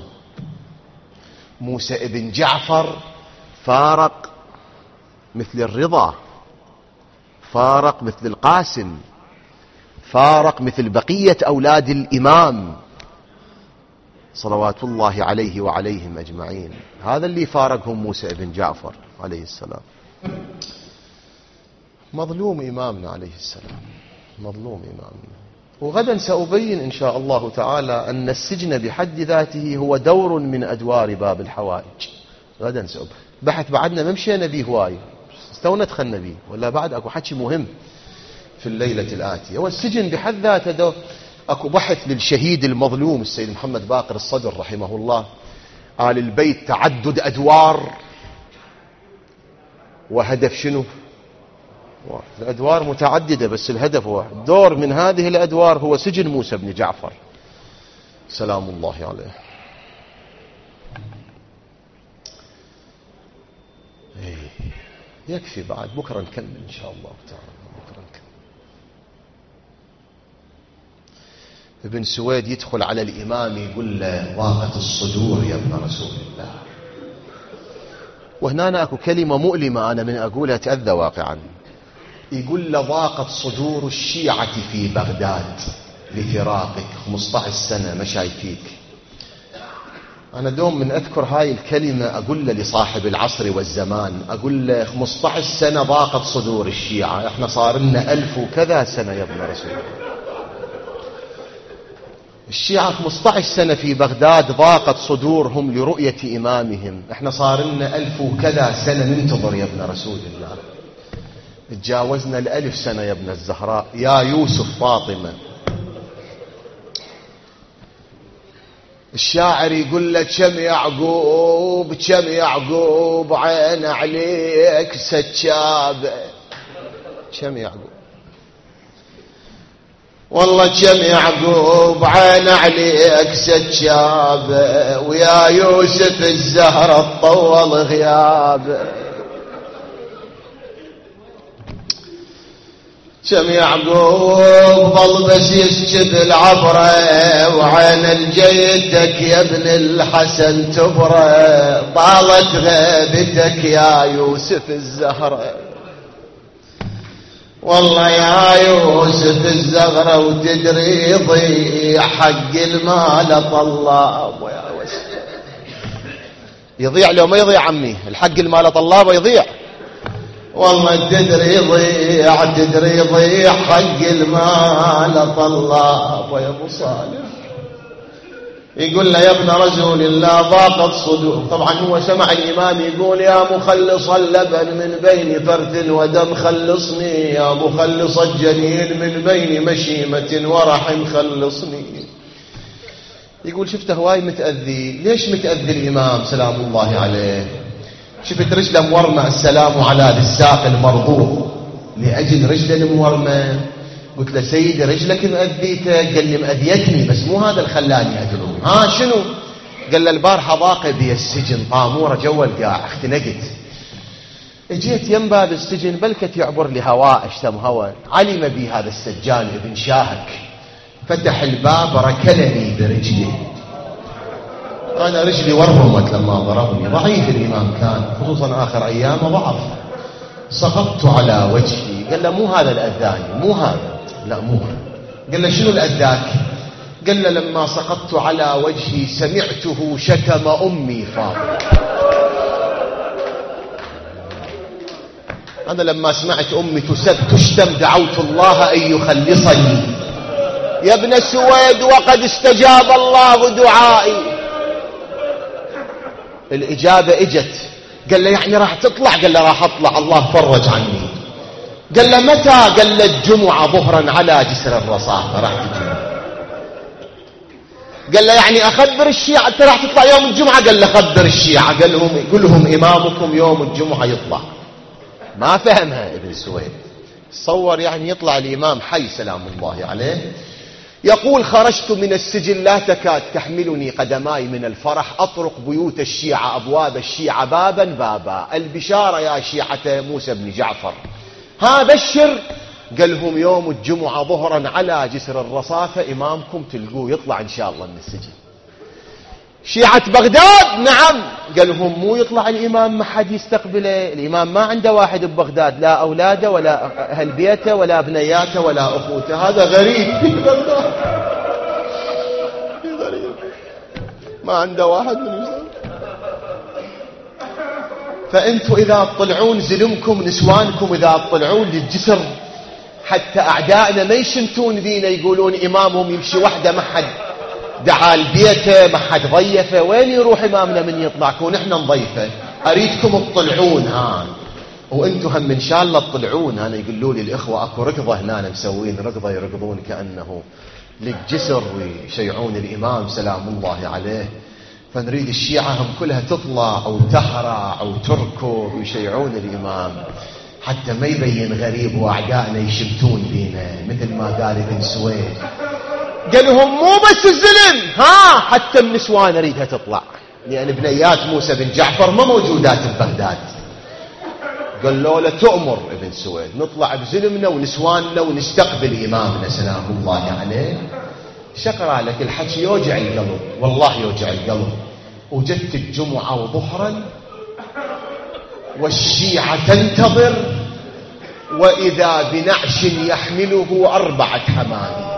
موسى ابن جعفر فارق مثل الرضا، فارق مثل القاسم، فارق مثل بقية أولاد الإمام صلوات الله عليه وعليهم أجمعين. هذا اللي فارقهم موسى ابن جعفر عليه السلام. مظلوم إمامنا عليه السلام، مظلوم إمامنا. وغدا سأبين إن شاء الله تعالى أن السجن بحد ذاته هو دور من أدوار باب الحوائج. غدا سأبين بحث بعدنا ما مشينا به هواي، استونا دخلنا به، ولا بعد أكو حكي مهم في الليلة الآتية. والسجن بحد ذاته دور. أكو بحث للشهيد المظلوم السيد محمد باقر الصدر رحمه الله، آل البيت تعدد أدوار وهدف شنو؟ الأدوار متعددة بس الهدف واحد. دور من هذه الأدوار هو سجن موسى بن جعفر سلام الله عليه. يكفي بعد، بكرة نكمل إن شاء الله تعالى. بكرة نكمل. ابن سويد يدخل على الإمام يقول له ضاقت الصدور يا ابن رسول الله. وهنا أكو كلمة مؤلمة أنا من أقولها تأذى واقعا. يقول له ضاقت صدور الشيعة في بغداد لفراقك، 15 سنة ما شايفيك. أنا دوم من أذكر هاي الكلمة أقول له لصاحب العصر والزمان، أقول له 15 سنة ضاقت صدور الشيعة، إحنا صار لنا 1000 وكذا سنة يا ابن رسول الله. الشيعة 15 سنة في بغداد ضاقت صدورهم لرؤية إمامهم، إحنا صار لنا 1000 وكذا سنة ننتظر يا ابن رسول الله. تجاوزنا 1000 سنة يا ابن الزهراء يا يوسف فاطمة. الشاعر يقول لك كم يعقوب كم يعقوب عين عليك سجابة، كم يعقوب والله كم يعقوب عين عليك سجابة، ويا يوسف الزهرة طول غيابه. كم يعقوب ظل بس يسجد العبرة، وعين الجيدك يا ابن الحسن تبرة، طالت غيبتك يا يوسف الزهرة. والله يا يوسف الزهرة وتدري يضيع حق المال طلاب. يضيع لو ما يضيع عمي الحق المال طلابه يضيع. والله تدري يضيع تدري يضيع حق المال طلاب. ويا ابو صالح يقول له يا ابن رسول الله ضاقت صدور. طبعا هو سمع الإمام يقول يا مخلص اللبن من بين فرث ودم خلصني، يا مخلص الجنين من بين مشيمة ورحم خلصني. يقول شفته هواي متأذي. ليش متأذي الإمام سلام الله عليه؟ شفت رجله مورمة، السلام على الساق المرضوب، لأجل رجله المورمة. قلت له سيدي رجلك مأذيته؟ قال لي مأذيتني بس مو هذا الخلاني أدلوم. ها شنو؟ قال له البارحة ضاق بي السجن، طامورة جوا القاع اختنقت، اجيت يم باب السجن بلكت يعبر لي هواء اشتم هواء، علم بي هذا السجان ابن شاهك، فتح الباب ركلني برجلي. أنا رجلي ورمت لما ضربني، ضعيف الإمام كان خصوصا آخر أيامه ضعف. سقطت على وجهي. قال له مو هذا الأذاني، مو هذا، لا مو هذا. قال له شنو الأذاك؟ قال له لما سقطت على وجهي سمعته شتم أمي فاطمة. أنا لما سمعت أمي تشتم دعوت الله أن يخلصني. يا ابن سويد وقد استجاب الله دعائي. الإجابة اجت. قال له يعني راح تطلع؟ قال له راح أطلع، الله فرج عني. قال له متى؟ قال له الجمعة ظهرا على جسر الرصافة راح تجي. قال له يعني أخبر الشيعة أنت راح تطلع يوم الجمعة؟ قال له خبر الشيعة، قل لهم إمامكم يوم الجمعة يطلع. ما فهمها ابن سويد، تصور يعني يطلع الإمام حي سلام الله عليه. يقول خرجت من السجن لا تكاد تحملني قدماي من الفرح، أطرق بيوت الشيعة أبواب الشيعة بابا بابا، البشارة يا شيعة موسى بن جعفر. ها بشر. قالهم يوم الجمعة ظهرا على جسر الرصافة إمامكم تلقوه يطلع إن شاء الله من السجن. شيعة بغداد نعم. قالهم مو يطلع الإمام ما حد يستقبله، الإمام ما عنده واحد ببغداد، لا أولاده ولا أهل بيته ولا ابنياته ولا أخوته، هذا غريب في بغداد، غريب ما عنده واحد من يسلم. فأنتوا إذا تطلعون زلمكم نسوانكم إذا تطلعون للجسر حتى أعدائنا ما يشمتون بينا، يقولون إمامهم يمشي وحده ما حد دعا البيته ما حد ضيفه، وين يروح إمامنا من يطلعكم نحن نضيفه؟ أريدكم تطلعون هان وأنتوا هم إن شاء الله تطلعون. أنا يقولوا لي الإخوة أكو ركضة هنا مسوين ركضة يركضون كأنه للجسر ويشيعون الإمام سلام الله عليه، فنريد الشيعة هم كلها تطلع أو تهرع أو تركض ويشيعون الإمام حتى ما يبين غريب وأعدائنا يشمتون بينا مثل ما قال ابن سويد. قالهم مو بس الزلم حتى النسوان أريدها تطلع، لأن بنيات موسى بن جعفر ما موجودات ببغداد. قالوا له تؤمر ابن سويد نطلع بزلمنا ونسواننا ونستقبل إمامنا سلام الله عليه. شكرا لك الحكي يوجع القلب، والله يوجع القلب. وجدت الجمعة وظهرا والشيعة تنتظر وإذا بنعش يحمله 4 حمام.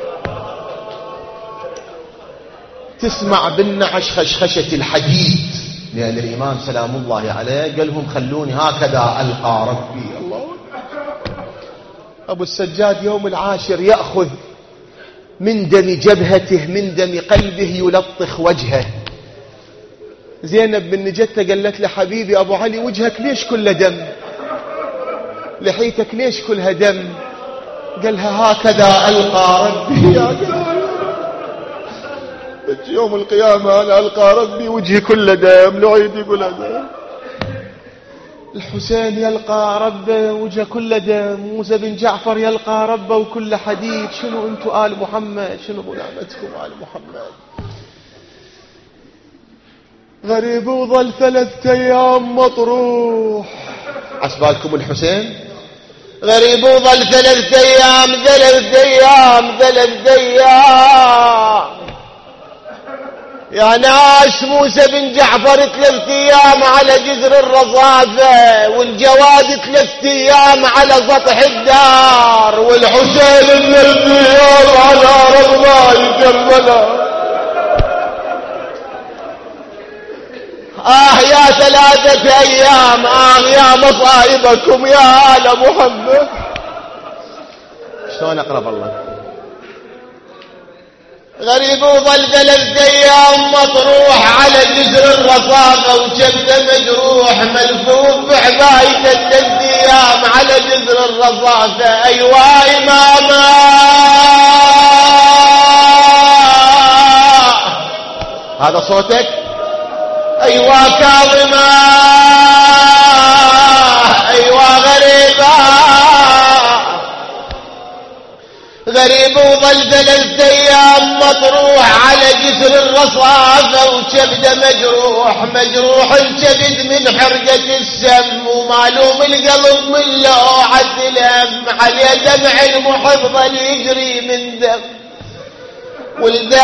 تسمع بالنعش خشخشة الحديد، لأن الإمام سلام الله عليه قال لهم خلوني هكذا ألقى ربي. الله أبو السجاد يوم العاشر يأخذ من دم جبهته من دم قلبه يلطخ وجهه. زينب بن نجدة قالت له حبيبي أبو علي وجهك ليش كله دم، لحيتك ليش كلها دم؟ قالها هكذا ألقى ربي. يوم القيامة أنا ألقى ربي وجهي كله دم، العيد يقول دم. الحسين يلقى ربه وجهه كله دم، موسى بن جعفر يلقى ربه وكل حديد. شنو أنتم آل محمد، شنو غلامتكم آل محمد؟ غريب وظل 3 أيام مطروح. عسبالكم الحسين غريب وظل 3 أيام 3 أيام 3 أيام. يا ناس موسى بن جعفر 3 أيام على جزر الرصافة، والجواد 3 أيام على سطح الدار، والحسين 3 أيام على رضاء كربلاء. يا 3 أيام يا مصائبكم يا آل محمد. شلون أقرب الله؟ غريب وظل 3 أيام مطروح على جزر الرصافة، وجبده مجروح ملفوف بعبايته 3 أيام على جزر الرصافة. أيوا إماما هذا صوتك؟ أيوا كاظمة أيوا غريبة. غريب وظل 3 أيام مطروح على جسر الرصافة، وكبده مجروح الكبد من حرقة السم، ومعلوم القلب من لوعة الهم، عليه دمع المحب ظل يجري من دم. والدايم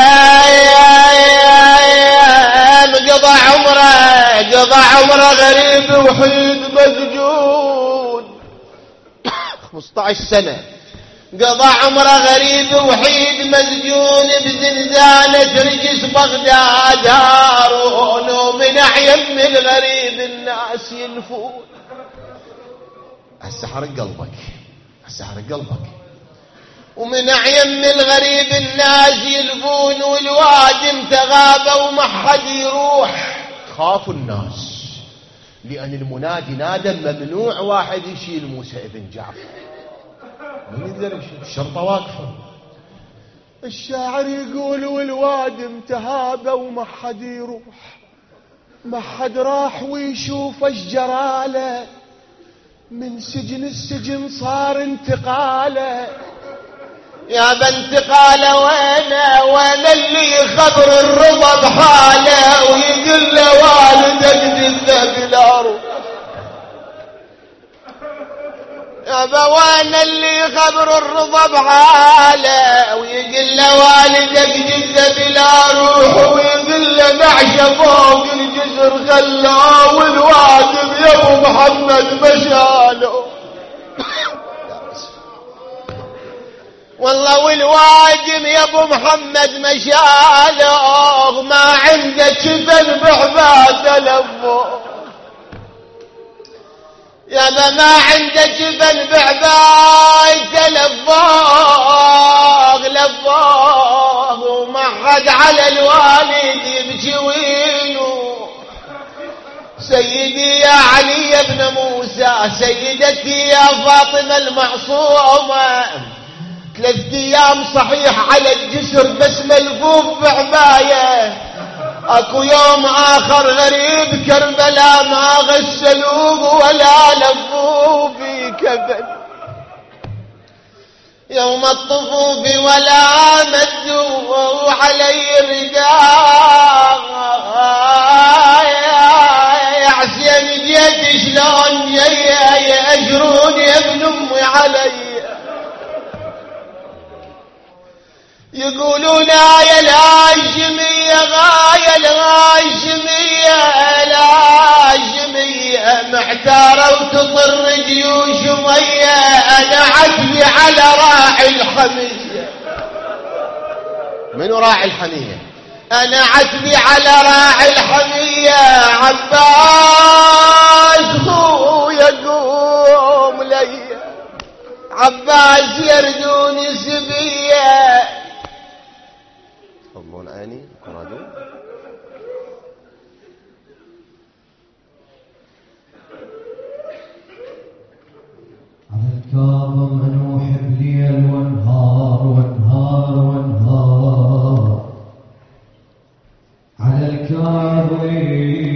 قضى عمره غريب وحيد مسجون 15 سنة. قضى عمره غريب وحيد مسجون بزنزانة رجس بغداد هارون، ومن يم الغريب الناس يلفون. هسه حرق قلبك. ومن يم الغريب الناس يلفون، والوادم تغاب وما حد يروح. خافوا الناس لأن المنادي نادى ممنوع واحد يشيل موسى ابن جعفر. من يقدر يشيل؟ الشرطة واقفة. الشاعر يقول والوادم تهاب وما حد يروح، ما حد راح ويشوف ايش جراله، من سجن السجن صار انتقاله. يا بانتقاله وين اللي خبر الرضا بحاله، ويقول له والدك جثه بلا روح. يا وين اللي خبر الرضا بحاله، ويقول له والدك جثه بلا روح، ويقول له نعشه فوق الجسر خلاه، والوادم يا ابو محمد مشاله. والله والواجم يا ابو محمد مشاله، ما عنده شفن بحباته لفه. يا ما عنده جبن بعبايته لفاق لفاق ومعد على الوالد يبكي وينه. سيدي يا علي بن موسى، سيدتي يا فاطمة المعصومة، 3 أيام صحيح على الجسر بس ملفوف بعباية. اكو يوم اخر غريب كربلاء ما غسلوه ولا لفوه في كفن. يوم الطفوف ولا مدوا علي رداء. يا حسين جيت شلون جاي اجرون يا ابن امي علي. يقولون يا الهاشمية غاية الهاشمية الهاشمية محتارة وتطر جيوش مية. أنا عتبي على راعي الحمية. منو راعي الحمية؟ أنا عتبي على راعي الحمية. عباس خويا قوم لي، عباس يردوني سبيه. تفضلون عيني كرادون. على الكاظم نوح بليل ونهار ونهار ونهار، على الكاظم